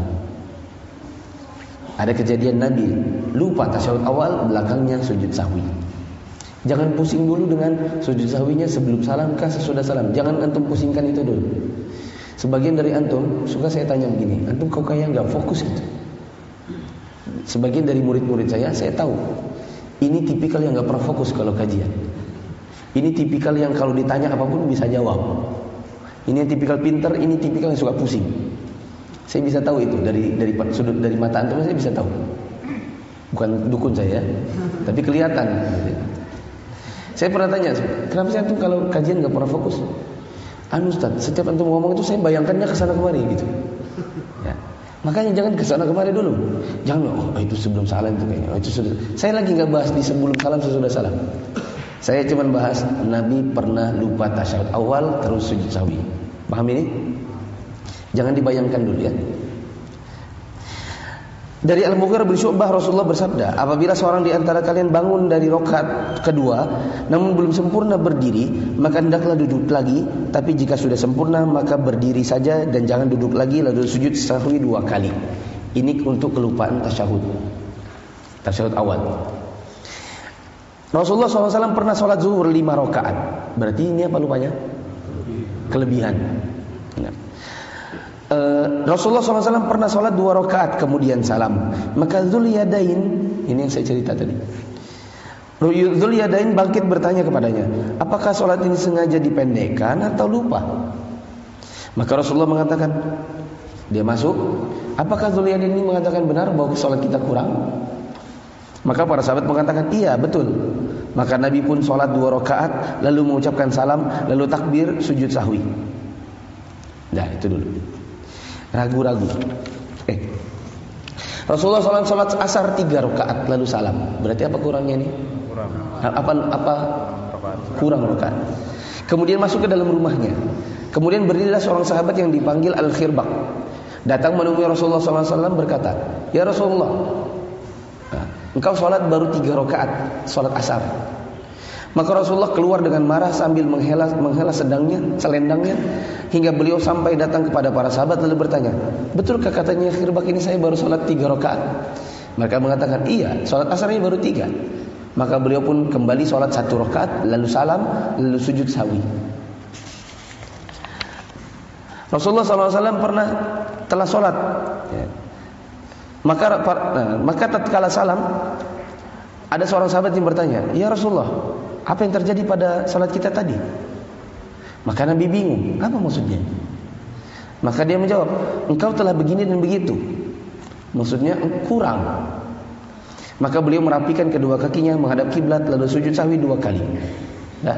Ada kejadian Nabi lupa tasyahud awal, belakangnya sujud sahwi. Jangan pusing dulu dengan sujud sahwinya sebelum salam kah sesudah salam. Jangan antum pusingkan itu dulu. Sebagian dari antum suka saya tanya begini, antum kok kayak nggak fokus gitu. Sebagian dari murid-murid saya, saya tahu ini tipikal yang nggak pernah fokus kalau kajian. Ini tipikal yang kalau ditanya apapun bisa jawab. Ini yang tipikal pinter, ini tipikal yang suka pusing. Saya bisa tahu itu dari dari sudut dari mata antum, saya bisa tahu. Bukan dukun saya, tapi kelihatan. Saya pernah tanya, kenapa sih antum kalau kajian nggak pernah fokus? Anu Ustaz, setiap antum ngomong itu saya bayangkannya kesana kemari gitu. Ya. Makanya jangan kesana kemari dulu. Jangan, oh itu sebelum salam itu kayaknya. Oh, itu sudah. Saya lagi nggak bahas di sebelum salam sesudah salam. Saya cuma bahas Nabi pernah lupa tasyahud awal terus sujud sahwi. Paham ini? Jangan dibayangkan dulu ya. Dari Al-Mughirah bin Syu'bah Rasulullah bersabda, apabila seorang di antara kalian bangun dari rakaat kedua namun belum sempurna berdiri, maka hendaklah duduk lagi, tapi jika sudah sempurna maka berdiri saja dan jangan duduk lagi lalu sujud sahwi dua kali. Ini untuk kelupaan tasyahud. Tasyahud awal. Rasulullah shallallahu alaihi wasallam pernah sholat zuhur lima rakaat. Berarti ini apa lupanya? Kelebihan. Nah. Uh, Rasulullah shallallahu alaihi wasallam pernah sholat dua rakaat kemudian salam. Maka Dzuliyadain, ini yang saya cerita tadi. Dzuliyadain bangkit bertanya kepadanya, apakah sholat ini sengaja dipendekkan atau lupa? Maka Rasulullah mengatakan, dia masuk. Apakah Dzuliyadain ini mengatakan benar bahwa sholat kita kurang? Maka para sahabat mengatakan, iya betul. Maka Nabi pun sholat dua rakaat, lalu mengucapkan salam, lalu takbir, sujud sahwi. Nah itu dulu. Ragu-ragu. Eh. Rasulullah sholat sholat asar tiga rakaat, lalu salam. Berarti apa kurangnya nih? Kurang. Apa apa? Kurang rakaat. Kemudian masuk ke dalam rumahnya. Kemudian berdirilah seorang sahabat yang dipanggil Al-Khirbaq. Datang menemui Rasulullah shallallahu alaihi wasallam berkata, ya Rasulullah, engkau sholat baru tiga rakaat, sholat asar. Maka Rasulullah keluar dengan marah sambil menghela, menghela sedangnya, selendangnya, hingga beliau sampai datang kepada para sahabat lalu bertanya, betulkah katanya Khirbaq ini saya baru sholat tiga rakaat? Mereka mengatakan, iya, sholat asarnya baru tiga. Maka beliau pun kembali sholat satu rakaat, lalu salam, lalu sujud sahwi. Rasulullah shallallahu alaihi wasallam pernah telah sholat. Ya. Maka nah, maka tatkala salam, ada seorang sahabat yang bertanya, ya Rasulullah, apa yang terjadi pada salat kita tadi? Maka Nabi bingung, apa maksudnya? Maka dia menjawab, engkau telah begini dan begitu. Maksudnya kurang. Maka beliau merapikan kedua kakinya menghadap kiblat lalu sujud sahwi dua kali. Dah.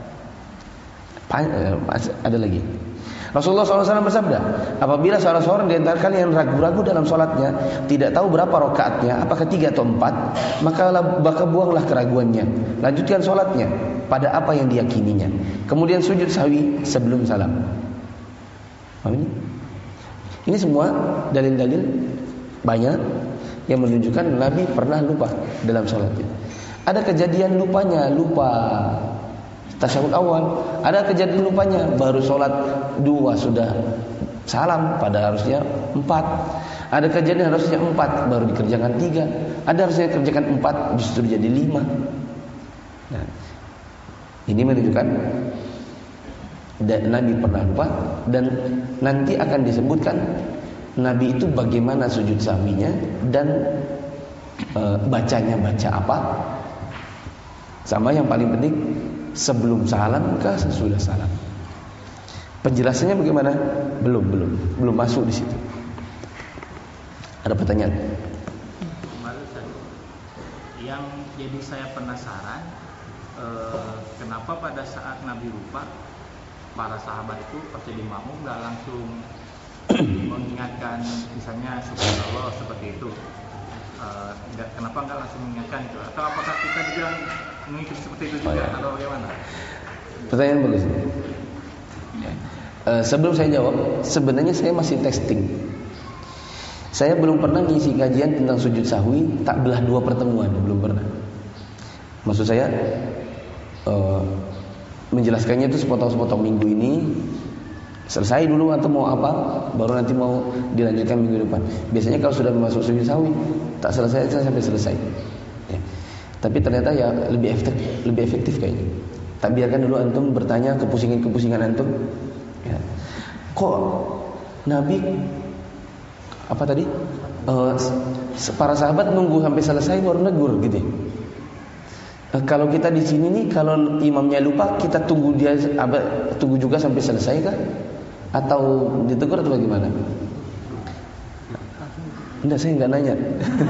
Ada lagi. Rasulullah shallallahu alaihi wasallam bersabda, apabila salah seorang di antara kalian ragu-ragu dalam sholatnya, tidak tahu berapa rakaatnya, apakah tiga atau empat, maka, maka buanglah keraguannya, lanjutkan sholatnya pada apa yang diyakininya, kemudian sujud sahwi sebelum salam. Paham ini? Ini semua dalil-dalil banyak yang menunjukkan Nabi pernah lupa dalam sholatnya. Ada kejadian lupanya, lupa tasyahud awal, ada kejadian lupanya baru sholat dua sudah salam, pada harusnya empat. Ada kejadian harusnya empat baru dikerjakan tiga. Ada harusnya dikerjakan empat justru jadi lima. Nah, ini menunjukkan Nabi pernah lupa, dan nanti akan disebutkan Nabi itu bagaimana sujud sahwinya dan e, bacanya baca apa. Sama yang paling penting, sebelum salam kah sesudah salam? Penjelasannya bagaimana? Belum, belum, belum masuk di situ. Ada pertanyaan? Yang jadi saya penasaran, eh, kenapa pada saat Nabi lupa, para sahabat itu pas jadi makmum nggak langsung mengingatkan, misalnya subhanallah seperti itu? Uh, enggak, kenapa nggak langsung mengingatkan itu? Atau apakah kita juga mengikuti seperti itu juga, oh, ya, atau bagaimana? Pertanyaan bagus. Uh, sebelum saya jawab, sebenarnya saya masih testing. Saya belum pernah ngisi kajian tentang sujud sahwi tak belah dua pertemuan, belum pernah. Maksud saya uh, menjelaskannya itu sepotong-sepotong, minggu ini selesai dulu atau mau apa, baru nanti mau dilanjutkan minggu depan. Biasanya kalau sudah masuk sujud sahwi tak selesai sampai selesai ya. Tapi ternyata ya lebih efektif, lebih efektif kayaknya. Tak biarkan dulu antum bertanya kepusingan-kepusingan antum ya. Kok Nabi apa tadi uh, para sahabat nunggu sampai selesai baru negur gitu. Uh, kalau kita di sini nih, kalau imamnya lupa kita tunggu dia apa, tunggu juga sampai selesai kah? Atau ditegur atau bagaimana? Enggak, saya enggak nanya.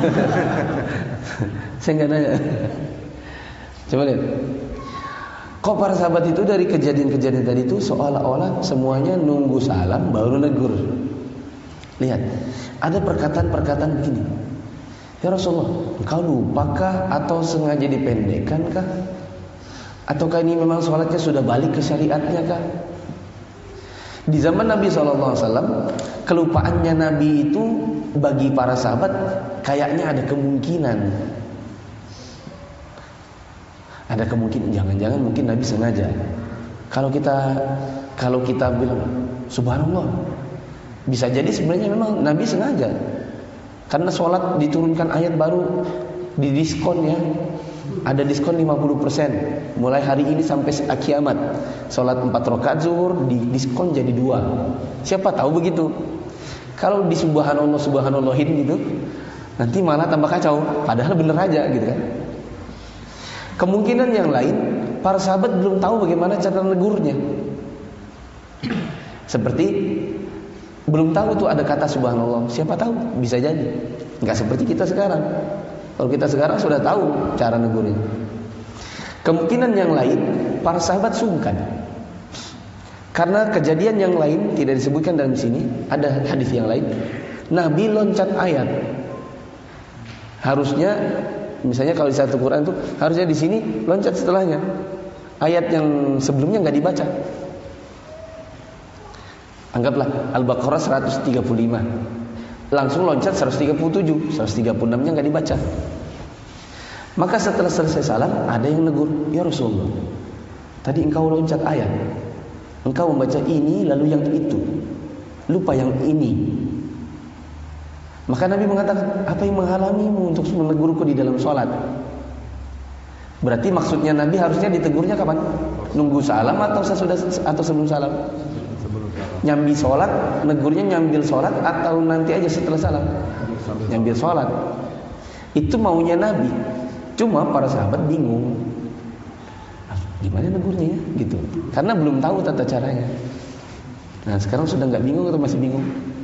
Saya enggak nanya. Coba lihat. Kok para sahabat itu dari kejadian-kejadian tadi itu seolah-olah semuanya nunggu salam baru negur. Lihat, ada perkataan-perkataan begini. Ya Rasulullah, engkau lupakah atau sengaja dipendekkankah? Ataukah ini memang sholatnya sudah balik ke syariatnya kah? Di zaman Nabi shallallahu alaihi wasallam, kelupaannya Nabi itu bagi para sahabat kayaknya ada kemungkinan. Ada kemungkinan, jangan-jangan mungkin Nabi sengaja. Kalau kita kalau kita bilang subhanallah, bisa jadi sebenarnya memang Nabi sengaja. Karena sholat diturunkan ayat baru didiskon ya. Ada diskon lima puluh persen mulai hari ini sampai kiamat. Sholat empat rakaat zuhur didiskon jadi dua. Siapa tahu begitu. Kalau di subhanallah subhanallahin gitu, nanti malah tambah kacau. Padahal bener aja gitu kan. Kemungkinan yang lain, para sahabat belum tahu bagaimana cara negurnya. Seperti belum tahu tuh ada kata subhanallah. Siapa tahu, bisa jadi. Enggak seperti kita sekarang. Kalau kita sekarang sudah tahu cara negurnya. Kemungkinan yang lain, para sahabat sungkan. Karena kejadian yang lain tidak disebutkan dalam sini. Ada hadis yang lain, Nabi loncat ayat. Harusnya, misalnya kalau di satu Quran itu harusnya di sini loncat setelahnya. Ayat yang sebelumnya nggak dibaca. Anggaplah Al-Baqarah seratus tiga puluh lima. Langsung loncat seratus tiga puluh tujuh, seratus tiga puluh enam nya nggak dibaca. Maka setelah selesai salam, ada yang negur, ya Rasulullah, tadi engkau loncat ayat, engkau membaca ini lalu yang itu, lupa yang ini. Maka Nabi mengatakan, apa yang menghalangimu untuk menegurku di dalam sholat? Berarti maksudnya Nabi harusnya ditegurnya kapan? Nunggu salam atau sesudah atau sebelum salam? Nyambi sholat, negurnya nyambil sholat atau nanti aja setelah salam? Nyambil sholat. Itu maunya Nabi. Cuma para sahabat bingung, gimana negurnya ya? Gitu. Karena belum tahu tata caranya. Nah sekarang sudah nggak bingung atau masih bingung?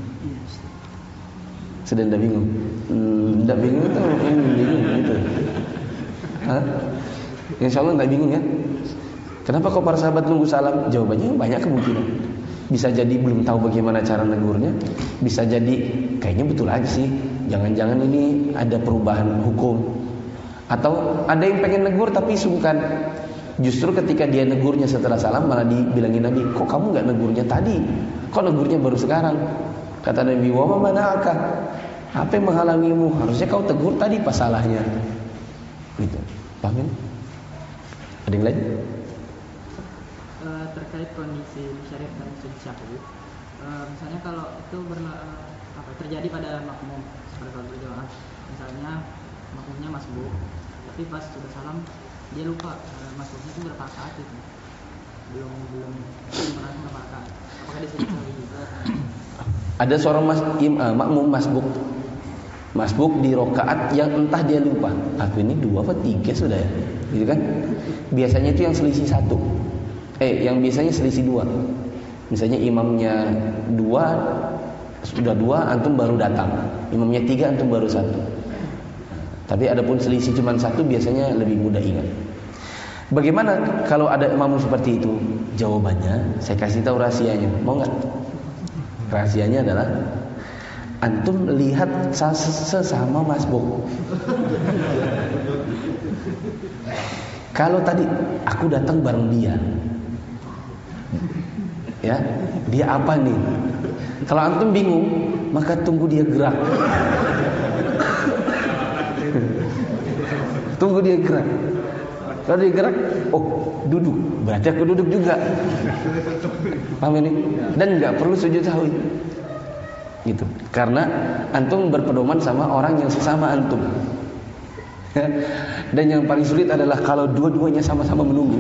Sudah nggak bingung? Hmm, nggak bingung atau hmm, bingung gitu? Hah? Insya Allah nggak bingung ya. Kenapa kok para sahabat nunggu salam? Jawabannya banyak kemungkinan. Bisa jadi belum tahu bagaimana cara negurnya. Bisa jadi kayaknya betul aja sih, jangan-jangan ini ada perubahan hukum. Atau ada yang pengen negur tapi sungkan. Justru ketika dia negurnya setelah salam, malah dibilangin Nabi, kok kamu gak negurnya tadi? Kok negurnya baru sekarang? Kata Nabi, wa ma mana'aka? Apa yang menghalangimu? Harusnya kau tegur tadi pas salahnya. Gitu. Paham kan? Ada yang lain? Uh, terkait kondisi syariat dan sujud syahwi, uh, misalnya kalau itu berla, uh, apa, terjadi pada makmum pada salat berjamaah, misalnya makmumnya masbuk, tapi pas sudah salam dia lupa uh, masbuknya itu berapa rakaat itu, belum belum merasa berapa rakaat, apakah dia sujud syahwi juga? Ada seorang mas, im, uh, makmum masbuk, masbuk di rakaat yang entah dia lupa. Aku ini dua apa tiga sudah ya, gitu kan? Biasanya itu yang selisih satu. Eh, yang biasanya selisih dua. Misalnya imamnya dua, sudah dua, antum baru datang. Imamnya tiga, antum baru satu. Tapi adapun selisih cuma satu, biasanya lebih mudah ingat. Bagaimana kalau ada imam seperti itu? Jawabannya, saya kasih tahu rahasianya. Mau nggak? Rahasianya adalah antum lihat sesama masbuk. Kalau tadi aku datang bareng dia, ya, dia apa nih? Kalau antum bingung, maka tunggu dia gerak. Tunggu dia gerak. Kalau dia gerak, oh duduk, berarti aku duduk juga. Paham ini? Dan nggak perlu sujud sahwi. Gitu. Karena antum berpedoman sama orang yang sesama antum. Dan yang paling sulit adalah kalau dua-duanya sama-sama menunggu.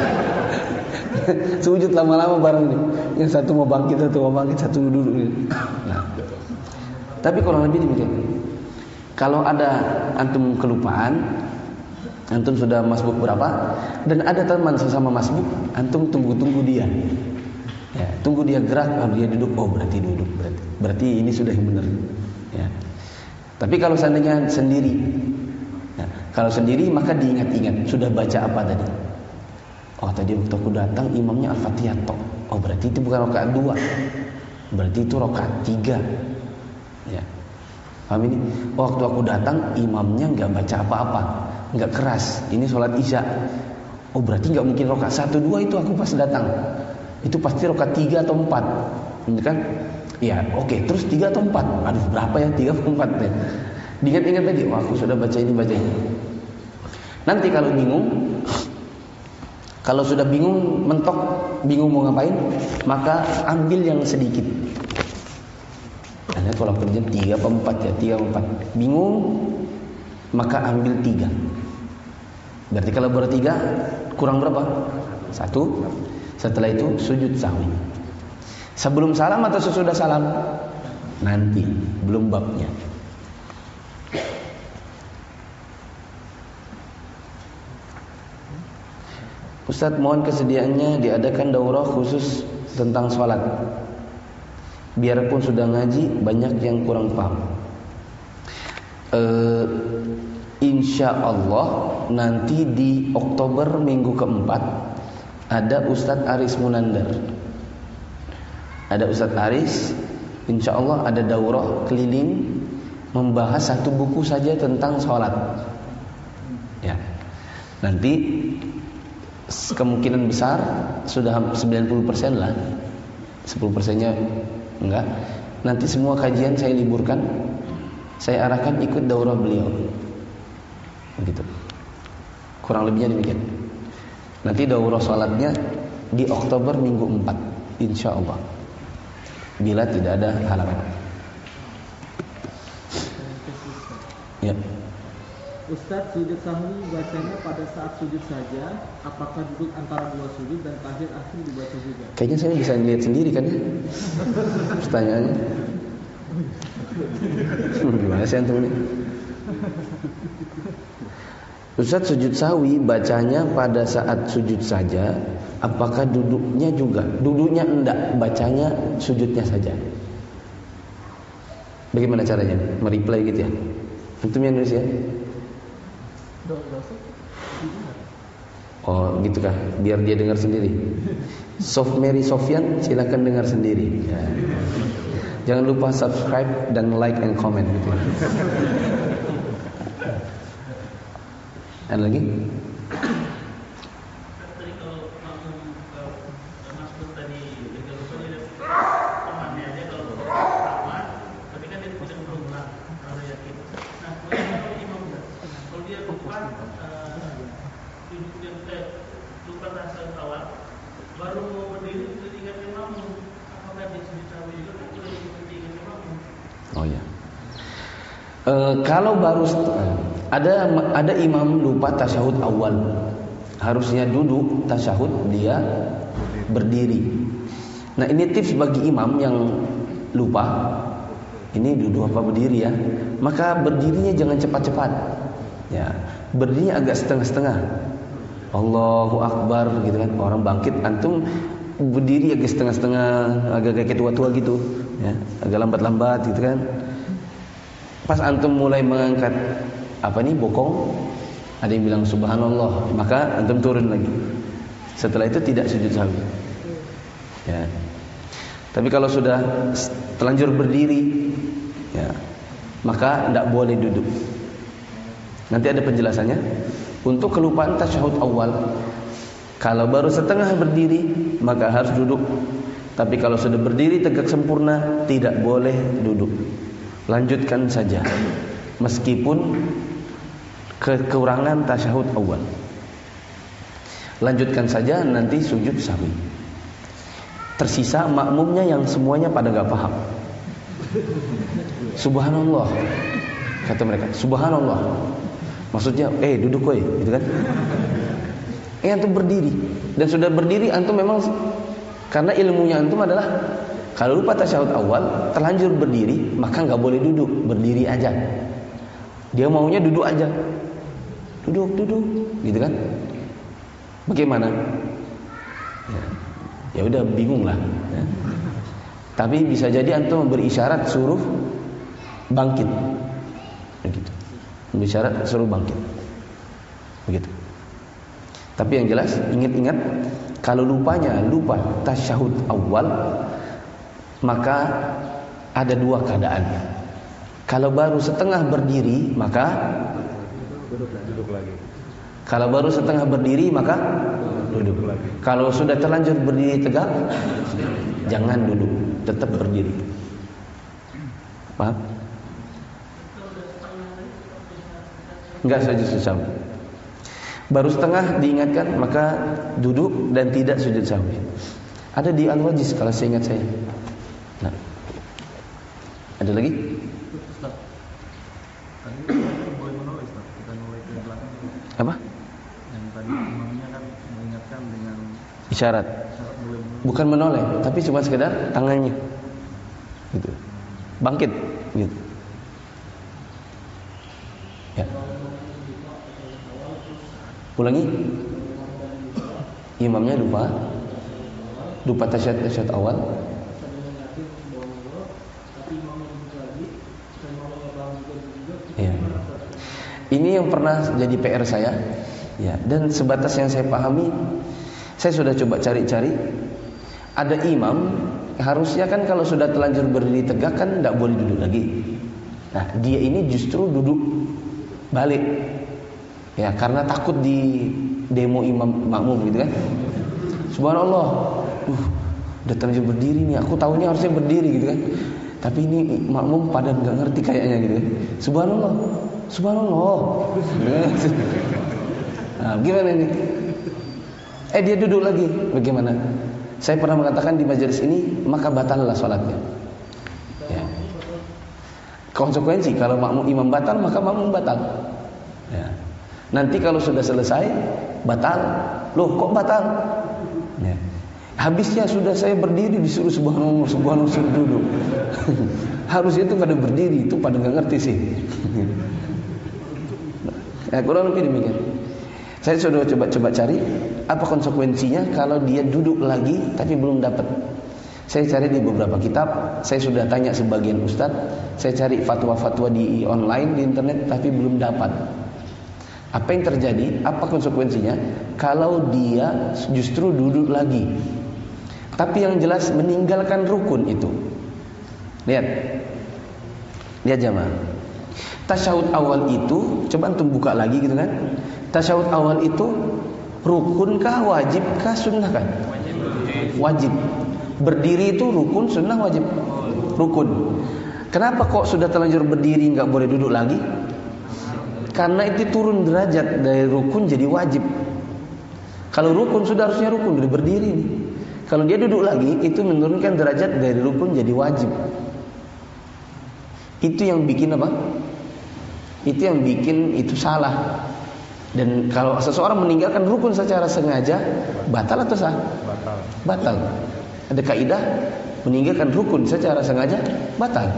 Sujud lama-lama bareng nih. Yang satu mau bangkit, satu mau bangkit, satu duduk. Nah. Tapi kalau lebih demikian. Kalau ada antum kelupaan, antum sudah masbuk berapa, dan ada teman sesama masbuk, antum tunggu-tunggu dia. Ya, tunggu dia gerak, oh, dia duduk, oh berarti duduk, berarti, berarti ini sudah yang benar. Ya. Tapi kalau seandainya sendiri, ya, kalau sendiri maka diingat-ingat sudah baca apa tadi. Oh tadi waktu aku datang imamnya Al-Fatihah toh. Oh berarti itu bukan rakaat dua, berarti itu rakaat tiga. Ya. Paham ini? Oh, waktu aku datang imamnya nggak baca apa-apa, nggak keras. Ini sholat isya. Oh berarti nggak mungkin rokaat satu dua itu aku pas datang. Itu pasti rokaat tiga atau empat, kan? Ya oke. Okay. Terus tiga atau empat? Aduh berapa ya tiga atau empat ya? Diingat-ingat lagi. Oh aku sudah baca ini baca ini. Nanti kalau bingung, kalau sudah bingung mentok, bingung mau ngapain, maka ambil yang sedikit. Anda kalau kerja tiga atau empat ya tiga atau empat. Bingung, maka ambil tiga. Berarti kalau bertiga kurang berapa? Satu. Setelah itu sujud sahwi. Sebelum salam atau sesudah salam? Nanti, belum babnya. Ustadz mohon kesediaannya diadakan daurah khusus tentang sholat. Biarpun sudah ngaji, banyak yang kurang paham. Uh, Insya Allah nanti di Oktober minggu keempat ada Ustadz Aris Munandar. Ada Ustadz Aris, insya Allah ada daurah keliling membahas satu buku saja tentang sholat. Ya, nanti kemungkinan besar sudah sembilan puluh persen lah, sepuluh persennya enggak. Nanti semua kajian saya liburkan, saya arahkan ikut daurah beliau. Begitu. Kurang lebihnya demikian. Nanti daurah salatnya di Oktober minggu empat, insya Allah. Bila tidak ada halangan. Ya. Ustadz, sujud sahwi bacanya pada saat sujud saja, apakah duduk antara dua sujud dan tahiyat akhir dibaca juga? Kayaknya saya bisa lihat sendiri kan ya. Pertanyaannya. Gimana sih antum ini? Ustadz, sujud sahwi bacanya pada saat sujud saja, apakah duduknya juga? Duduknya enggak, bacanya sujudnya saja. Bagaimana caranya? Mereply gitu ya? Antum yang nulis ya? Oh gitu kah? Biar dia dengar sendiri. Sof Mary Sofyan silakan dengar sendiri ya. Jangan lupa subscribe dan like and comment gitu ya. Ada lagi? Tadi kalau langsung Mas Bud tadi temannya aja kalau sama, tapi kan dia tidak berulang kalau yakin. Nah, kalau imam kalau dia lupa duduk dia lupa tasawuf awal, baru mau berdiri sudah ingat imam, apakah dia sudah tahu juga sudah ingat imam? Oh ya. E, kalau baru ada ada imam lupa tasyahud awal, harusnya duduk tasyahud dia berdiri. Nah ini tips bagi imam yang lupa, ini duduk apa berdiri ya, maka berdirinya jangan cepat-cepat ya, berdirinya agak setengah-setengah. Allahu Akbar gitu kan, orang bangkit, antum berdiri agak setengah-setengah, agak-agak tua-tua gitu ya, agak lambat-lambat gitu kan. Pas antum mulai mengangkat apa nih bokong, ada yang bilang subhanallah, maka antum turun lagi. Setelah itu tidak sujud sahwi ya. Tapi kalau sudah terlanjur berdiri ya, maka tidak boleh duduk. Nanti ada penjelasannya. Untuk kelupaan tasyahud awal, kalau baru setengah berdiri maka harus duduk. Tapi kalau sudah berdiri tegak sempurna, tidak boleh duduk. Lanjutkan saja meskipun kekurangan tasyahud awal. Lanjutkan saja, nanti sujud sahwi. Tersisa makmumnya yang semuanya pada gak paham. Subhanallah, kata mereka, subhanallah. Maksudnya, eh duduk woi, gitu kan? Eh antum berdiri, dan sudah berdiri antum memang karena ilmunya antum adalah kalau lupa tasyahud awal, terlanjur berdiri, maka nggak boleh duduk, berdiri aja. Dia maunya duduk aja, duduk, duduk, gitu kan? Bagaimana? Ya, ya udah bingung lah. Ya. Tapi bisa jadi antum memberi isyarat suruh bangkit, begitu. Memberi isyarat suruh bangkit, begitu. Tapi yang jelas, ingat-ingat, kalau lupanya lupa tasyahud awal, maka ada dua keadaan. Kalau baru setengah berdiri, maka duduk, duduk lagi. Kalau baru setengah berdiri maka duduk. Kalau sudah terlanjur berdiri tegak, jangan duduk, tetap berdiri. Paham? Enggak sujud sahwi. Baru setengah diingatkan maka duduk dan tidak sujud sahwi. Ada di Al-Wajiz kalau saya ingat saya. Nah. Ada lagi? Ustaz. Tadi boleh menoleh Ustaz, kita mulai ke belakang. Apa? Yang tadi imamnya kan mengingatkan dengan Isyarat. syarat boleh menoleh. Bukan menoleh, tapi cuma sekedar tangannya. Gitu. Bangkit gitu. Ya. Ulangi. Imamnya lupa. Lupa tasyahud tasyahud awal. Ya. Ini yang pernah jadi P R saya. Ya, dan sebatas yang saya pahami, saya sudah coba cari-cari. Ada imam, harusnya kan kalau sudah terlanjur berdiri tegak kan tidak boleh duduk lagi. Nah, dia ini justru duduk balik. Ya, karena takut di demo imam makmum gitu kan. Subhanallah. Uh, udah terlanjur berdiri nih. Aku tahunya harusnya berdiri gitu kan. Tapi ini makmum pada nggak ngerti kayaknya gitu kan. Subhanallah. Subhanallah. Nah, gimana ini? Eh dia duduk lagi. Bagaimana? Saya pernah mengatakan di majelis ini, maka batallah sholatnya. Ya. Konsekuensi kalau makmum imam batal, maka makmum batal. Ya. Nanti kalau sudah selesai batal, loh kok batal? Ya. Habisnya sudah saya berdiri disuruh subhanallah, subhanallah suruh duduk. Harusnya itu pada berdiri, itu pada nggak ngerti sih. Ya, kurang lebih demikian. Saya sudah coba-coba cari apa konsekuensinya kalau dia duduk lagi tapi belum dapat. Saya cari di beberapa kitab, saya sudah tanya sebagian ustaz, saya cari fatwa-fatwa di online di internet tapi belum dapat. Apa yang terjadi? Apa konsekuensinya kalau dia justru duduk lagi? Tapi yang jelas meninggalkan rukun itu. Lihat. Lihat jamaah. Tasyahud awal itu, coba antum buka lagi gitu kan. Tasyahud awal itu rukunkah, wajibkah, sunnahkah? Wajib. Berdiri itu rukun, sunnah, wajib. Rukun. Kenapa kok sudah terlanjur berdiri nggak boleh duduk lagi? Karena itu turun derajat dari rukun jadi wajib. Kalau rukun sudah harusnya rukun dari berdiri nih. Kalau dia duduk lagi itu menurunkan derajat dari rukun jadi wajib. Itu yang bikin apa? Itu yang bikin itu salah. Dan kalau seseorang meninggalkan rukun secara sengaja, batal atau sah? Batal. Batal. Ada kaidah meninggalkan rukun secara sengaja batal.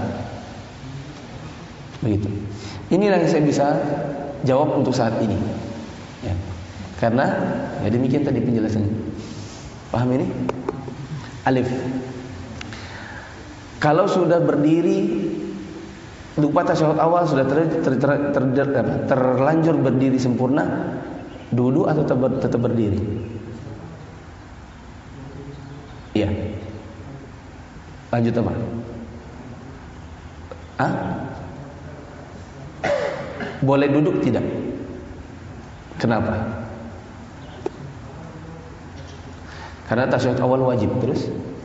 Begitu. Inilah yang saya bisa jawab untuk saat ini. Ya. Karena ya demikian tadi penjelasannya. Paham ini? Alif. Kalau sudah berdiri lupa tasyahud awal, sudah ter, ter, ter, ter, ter, ter, terlanjur berdiri sempurna, duduk atau tetap, tetap berdiri? Iya. Lanjut apa? Ah? Boleh duduk tidak? Kenapa? Karena tasyahud awal wajib. Terus?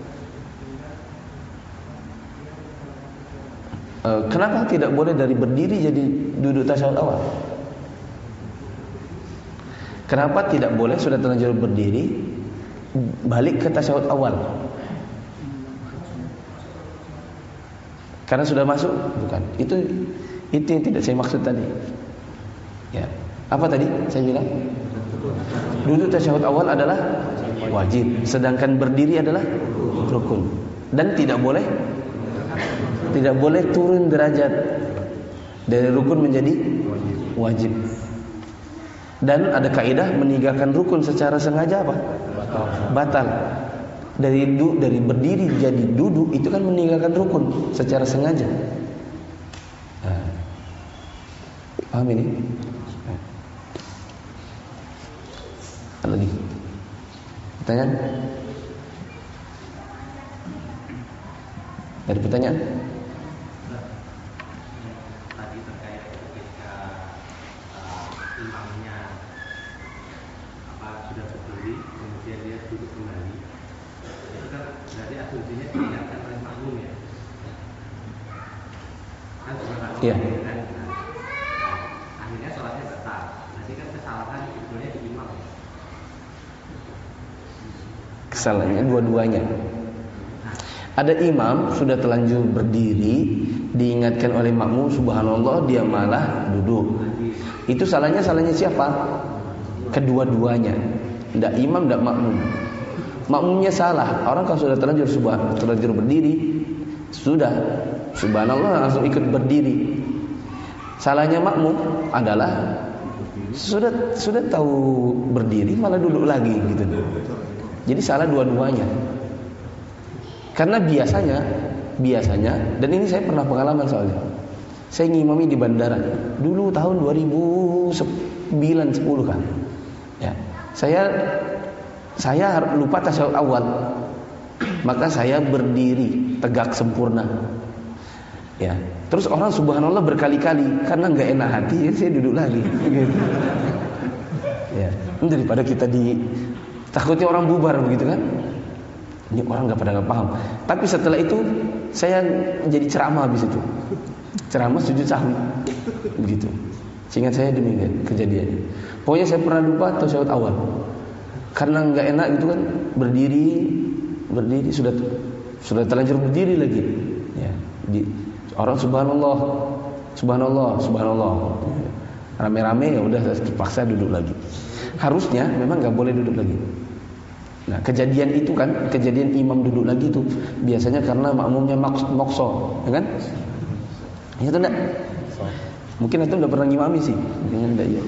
Kenapa tidak boleh dari berdiri jadi duduk tasyahud awal? Kenapa tidak boleh sudah terlanjur berdiri balik ke tasyahud awal? Karena sudah masuk? Bukan. Itu itu yang tidak saya maksud tadi. Ya. Apa tadi saya bilang? Duduk tasyahud awal adalah wajib, sedangkan berdiri adalah rukun. Dan tidak boleh Tidak boleh turun derajat dari rukun menjadi wajib. Dan ada kaidah meninggalkan rukun secara sengaja apa? Batal. Batal. Dari du, dari berdiri jadi duduk itu kan meninggalkan rukun secara sengaja. Nah. Paham ini? Nah. Ada lagi? Pertanyaan? Dari pertanyaan? apa sudah berdiri kemudian dia duduk kembali, itu kan berarti asumsinya diingatkan oleh makmum ya. Kan subhanallah Iya. kan. Nah, akhirnya sholatnya batal. Nanti kan kesalahan sebetulnya di imam. Kesalahannya dua-duanya. Ada imam sudah telanjur berdiri, diingatkan oleh makmum, subhanallah, dia malah duduk. Itu salahnya salahnya siapa? Kedua-duanya. Tidak imam, tidak makmum. Makmumnya salah. Orang kalau sudah terlanjur subhan, terlanjur berdiri, sudah subhanallah langsung ikut berdiri. Salahnya makmum adalah sudah sudah tahu berdiri malah duduk lagi gitu. Jadi salah dua-duanya. Karena biasanya, biasanya, dan ini saya pernah pengalaman soalnya. Saya ngimami di bandara dulu tahun dua ribu sembilan sepuluh kan. Ya, saya saya lupa tasyahud awal, maka saya berdiri tegak sempurna. Ya, terus orang subhanallah berkali-kali karena nggak enak hati, ya saya duduk lagi. Gitu. Ya, daripada kita di takutnya orang bubar begitu kan. Ini orang nggak pada nggak paham. Tapi setelah itu saya jadi ceramah habis itu. Ceramah sujud sahwi, begitu. Seingat saya demikian kejadiannya. Pokoknya saya pernah lupa tasyahud awal. Karena nggak enak gitu kan, berdiri, berdiri sudah sudah terlanjur berdiri lagi. Ya, di, orang subhanallah, subhanallah, subhanallah. Rame-rame ya udah terpaksa duduk lagi. Harusnya memang nggak boleh duduk lagi. Nah, kejadian itu kan, kejadian imam duduk lagi itu biasanya karena makmumnya mokso, ya kan? Ya itu enggak? Mungkin itu udah pernah ngimami sih, mungkin enggak ya.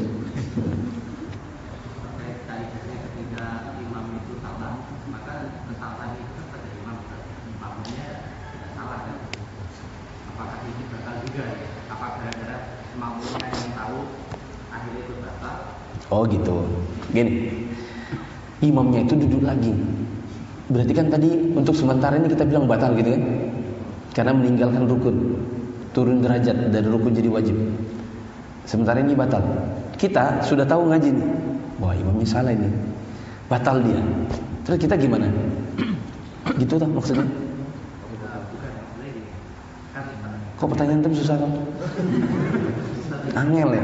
Ketika imam itu salah, maka kesalahan itu pada imam, makmumnya tidak salah kan? Apakah ini batal juga? Apa gara-gara makmumnya yang tahu akhirnya itu batal? Oh gitu. Gini. Imamnya itu duduk lagi. Berarti kan tadi untuk sementara ini kita bilang batal gitu kan? Karena meninggalkan rukun, turun derajat dari rukun jadi wajib. Sementara ini batal. Kita sudah tahu ngaji nih, wah imamnya salah ini, batal dia. Terus kita gimana? Gitu tak maksudnya? Kok pertanyaan itu susah kan? Angel ya.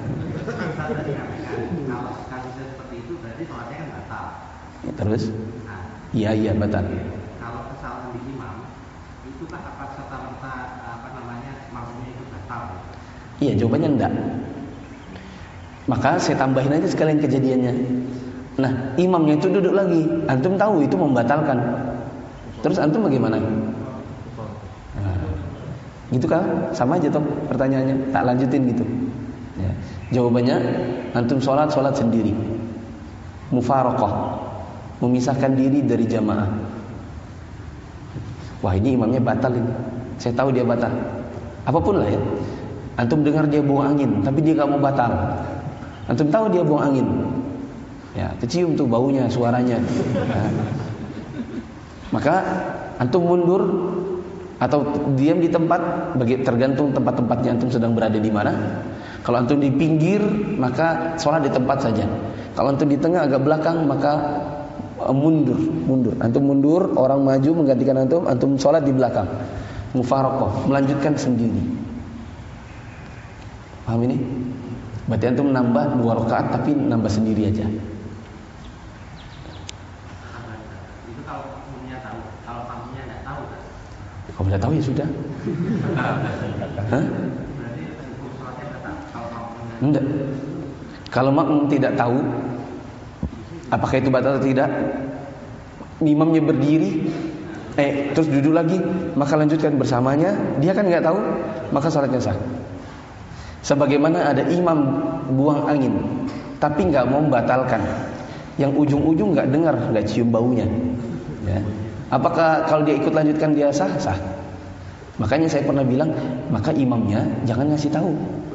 Kalau kasusnya seperti itu berarti sholatnya kan batal. Ya, terus? Iya iya batal. Kalau kesalahan di imam itu kan apa serta-merta apa namanya makmumnya itu batal? Iya jawabannya enggak. Maka saya tambahin aja sekalian kejadiannya. Nah imamnya itu duduk lagi, antum tahu itu membatalkan. Terus antum bagaimana? Nah, gitu kan? Sama aja toh pertanyaannya. Tak lanjutin gitu. Ya. Jawabannya antum sholat sholat sendiri, mufaraqah, memisahkan diri dari jamaah. Wah ini imamnya batal ini, saya tahu dia batal. Apapun lah ya, antum dengar dia buang angin, tapi dia gak mau batal. Antum tahu dia buang angin, ya kecium tuh baunya, suaranya. Nah, maka antum mundur atau diam di tempat, bagi tergantung tempat-tempatnya antum sedang berada di mana. Kalau antum di pinggir, maka sholat di tempat saja. Kalau antum di tengah agak belakang, maka mundur, mundur. Antum mundur, orang maju menggantikan antum, antum sholat di belakang. Mufaraqah, melanjutkan sendiri. Paham ini? Berarti antum nambah dua rakaat tapi nambah sendiri aja. Itu kalau makmumnya tahu, kalau makmumnya tidak tahu kan? Kalau tidak tahu ya sudah. Hah? Enggak. Kalau makmum tidak tahu apakah itu batal atau tidak, imamnya berdiri, eh terus duduk lagi, maka lanjutkan bersamanya. Dia kan nggak tahu, maka salatnya sah. Sebagaimana ada imam buang angin, tapi nggak mau membatalkan, yang ujung-ujung nggak dengar, nggak cium baunya. Ya. Apakah kalau dia ikut lanjutkan dia sah? Sah. Makanya saya pernah bilang, maka imamnya jangan ngasih tahu.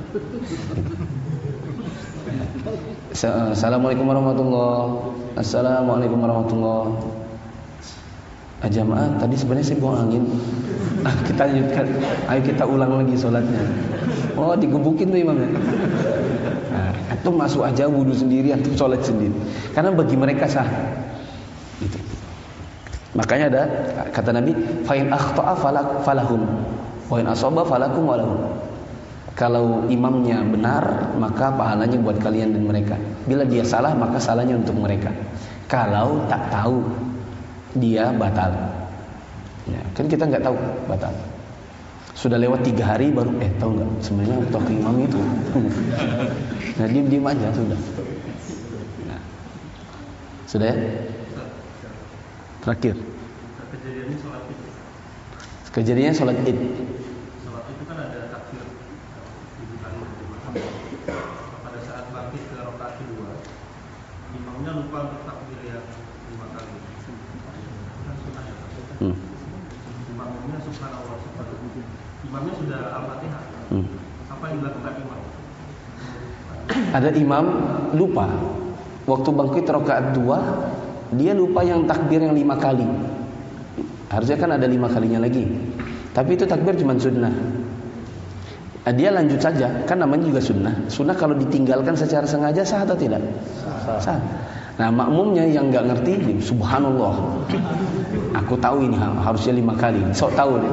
Assalamualaikum warahmatullahi wabarakatuh. Assalamualaikum warahmatullahi wabarakatuh. Jamaah, tadi sebenarnya saya buang angin. Ah, kita lanjutkan. Ayo kita ulang lagi sholatnya. Oh, digebukin tuh imamnya. Nah, Antum masuk aja wudu sendiri, antum sholat sendiri. Karena bagi mereka sah. Gitu. Makanya ada kata Nabi, fa in akhta'a falahum wa in asaba falakum wa lahum. Kalau imamnya benar, maka pahalanya buat kalian dan mereka. Bila dia salah, maka salahnya untuk mereka. Kalau tak tahu, dia batal. Ya, kan kita nggak tahu batal. Sudah lewat tiga hari baru eh tahu nggak sebenarnya waktu imam itu. Nah diam diam aja sudah. Nah, sudah ya? Terakhir. Kejadiannya sholat id. Kejadiannya sholat id. Sholat itu kan ada takbir tujuh kali berjamaah. Pada saat bangkit ke rakaat kedua, imamnya lupa untuk takbir yang lima kali. Kan sunnah ya. Hmm. Imamnya subhanallah subhanallah. Imamnya sudah al-fatihah. Hmm. Apa yang dilakukan imam? Ada imam lupa waktu bangkit rakaat dua, dia lupa yang takbir yang lima kali. Harusnya kan ada lima kalinya lagi. Tapi itu takbir cuma sunnah. Nah, dia lanjut saja, kan namanya juga sunnah. Sunnah kalau ditinggalkan secara sengaja sah atau tidak? Sah. sah. Nah makmumnya yang nggak ngerti, subhanallah. Aku tahu ini harusnya lima kali. Sok tahu nih.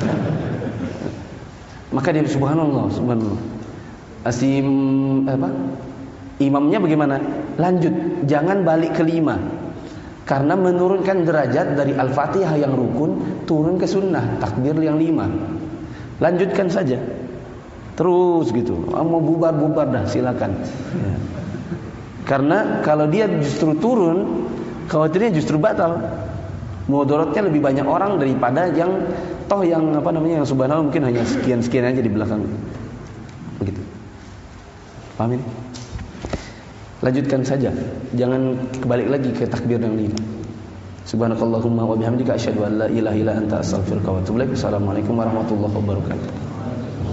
Maka dia subhanallah, subhanallah. Asim apa? Imamnya bagaimana? Lanjut, jangan balik ke lima. Karena menurunkan derajat dari Al-Fatihah yang rukun turun ke sunnah, takbir yang lima. Lanjutkan saja. Terus gitu. Oh, mau bubar-bubar dah silakan. Ya. Karena kalau dia justru turun, khawatirnya justru batal. Mudaratnya lebih banyak orang daripada yang toh yang apa namanya yang subhanallah mungkin hanya sekian-sekian aja di belakang. Begitu. Paham ini? Lanjutkan saja, jangan kembali lagi ke takbir yang lima. Subhanakallahumma wa bihamdika asyhadu an la ilaha illa anta astaghfiruka wa atubu ilaik. Assalamualaikum warahmatullahi wabarakatuh.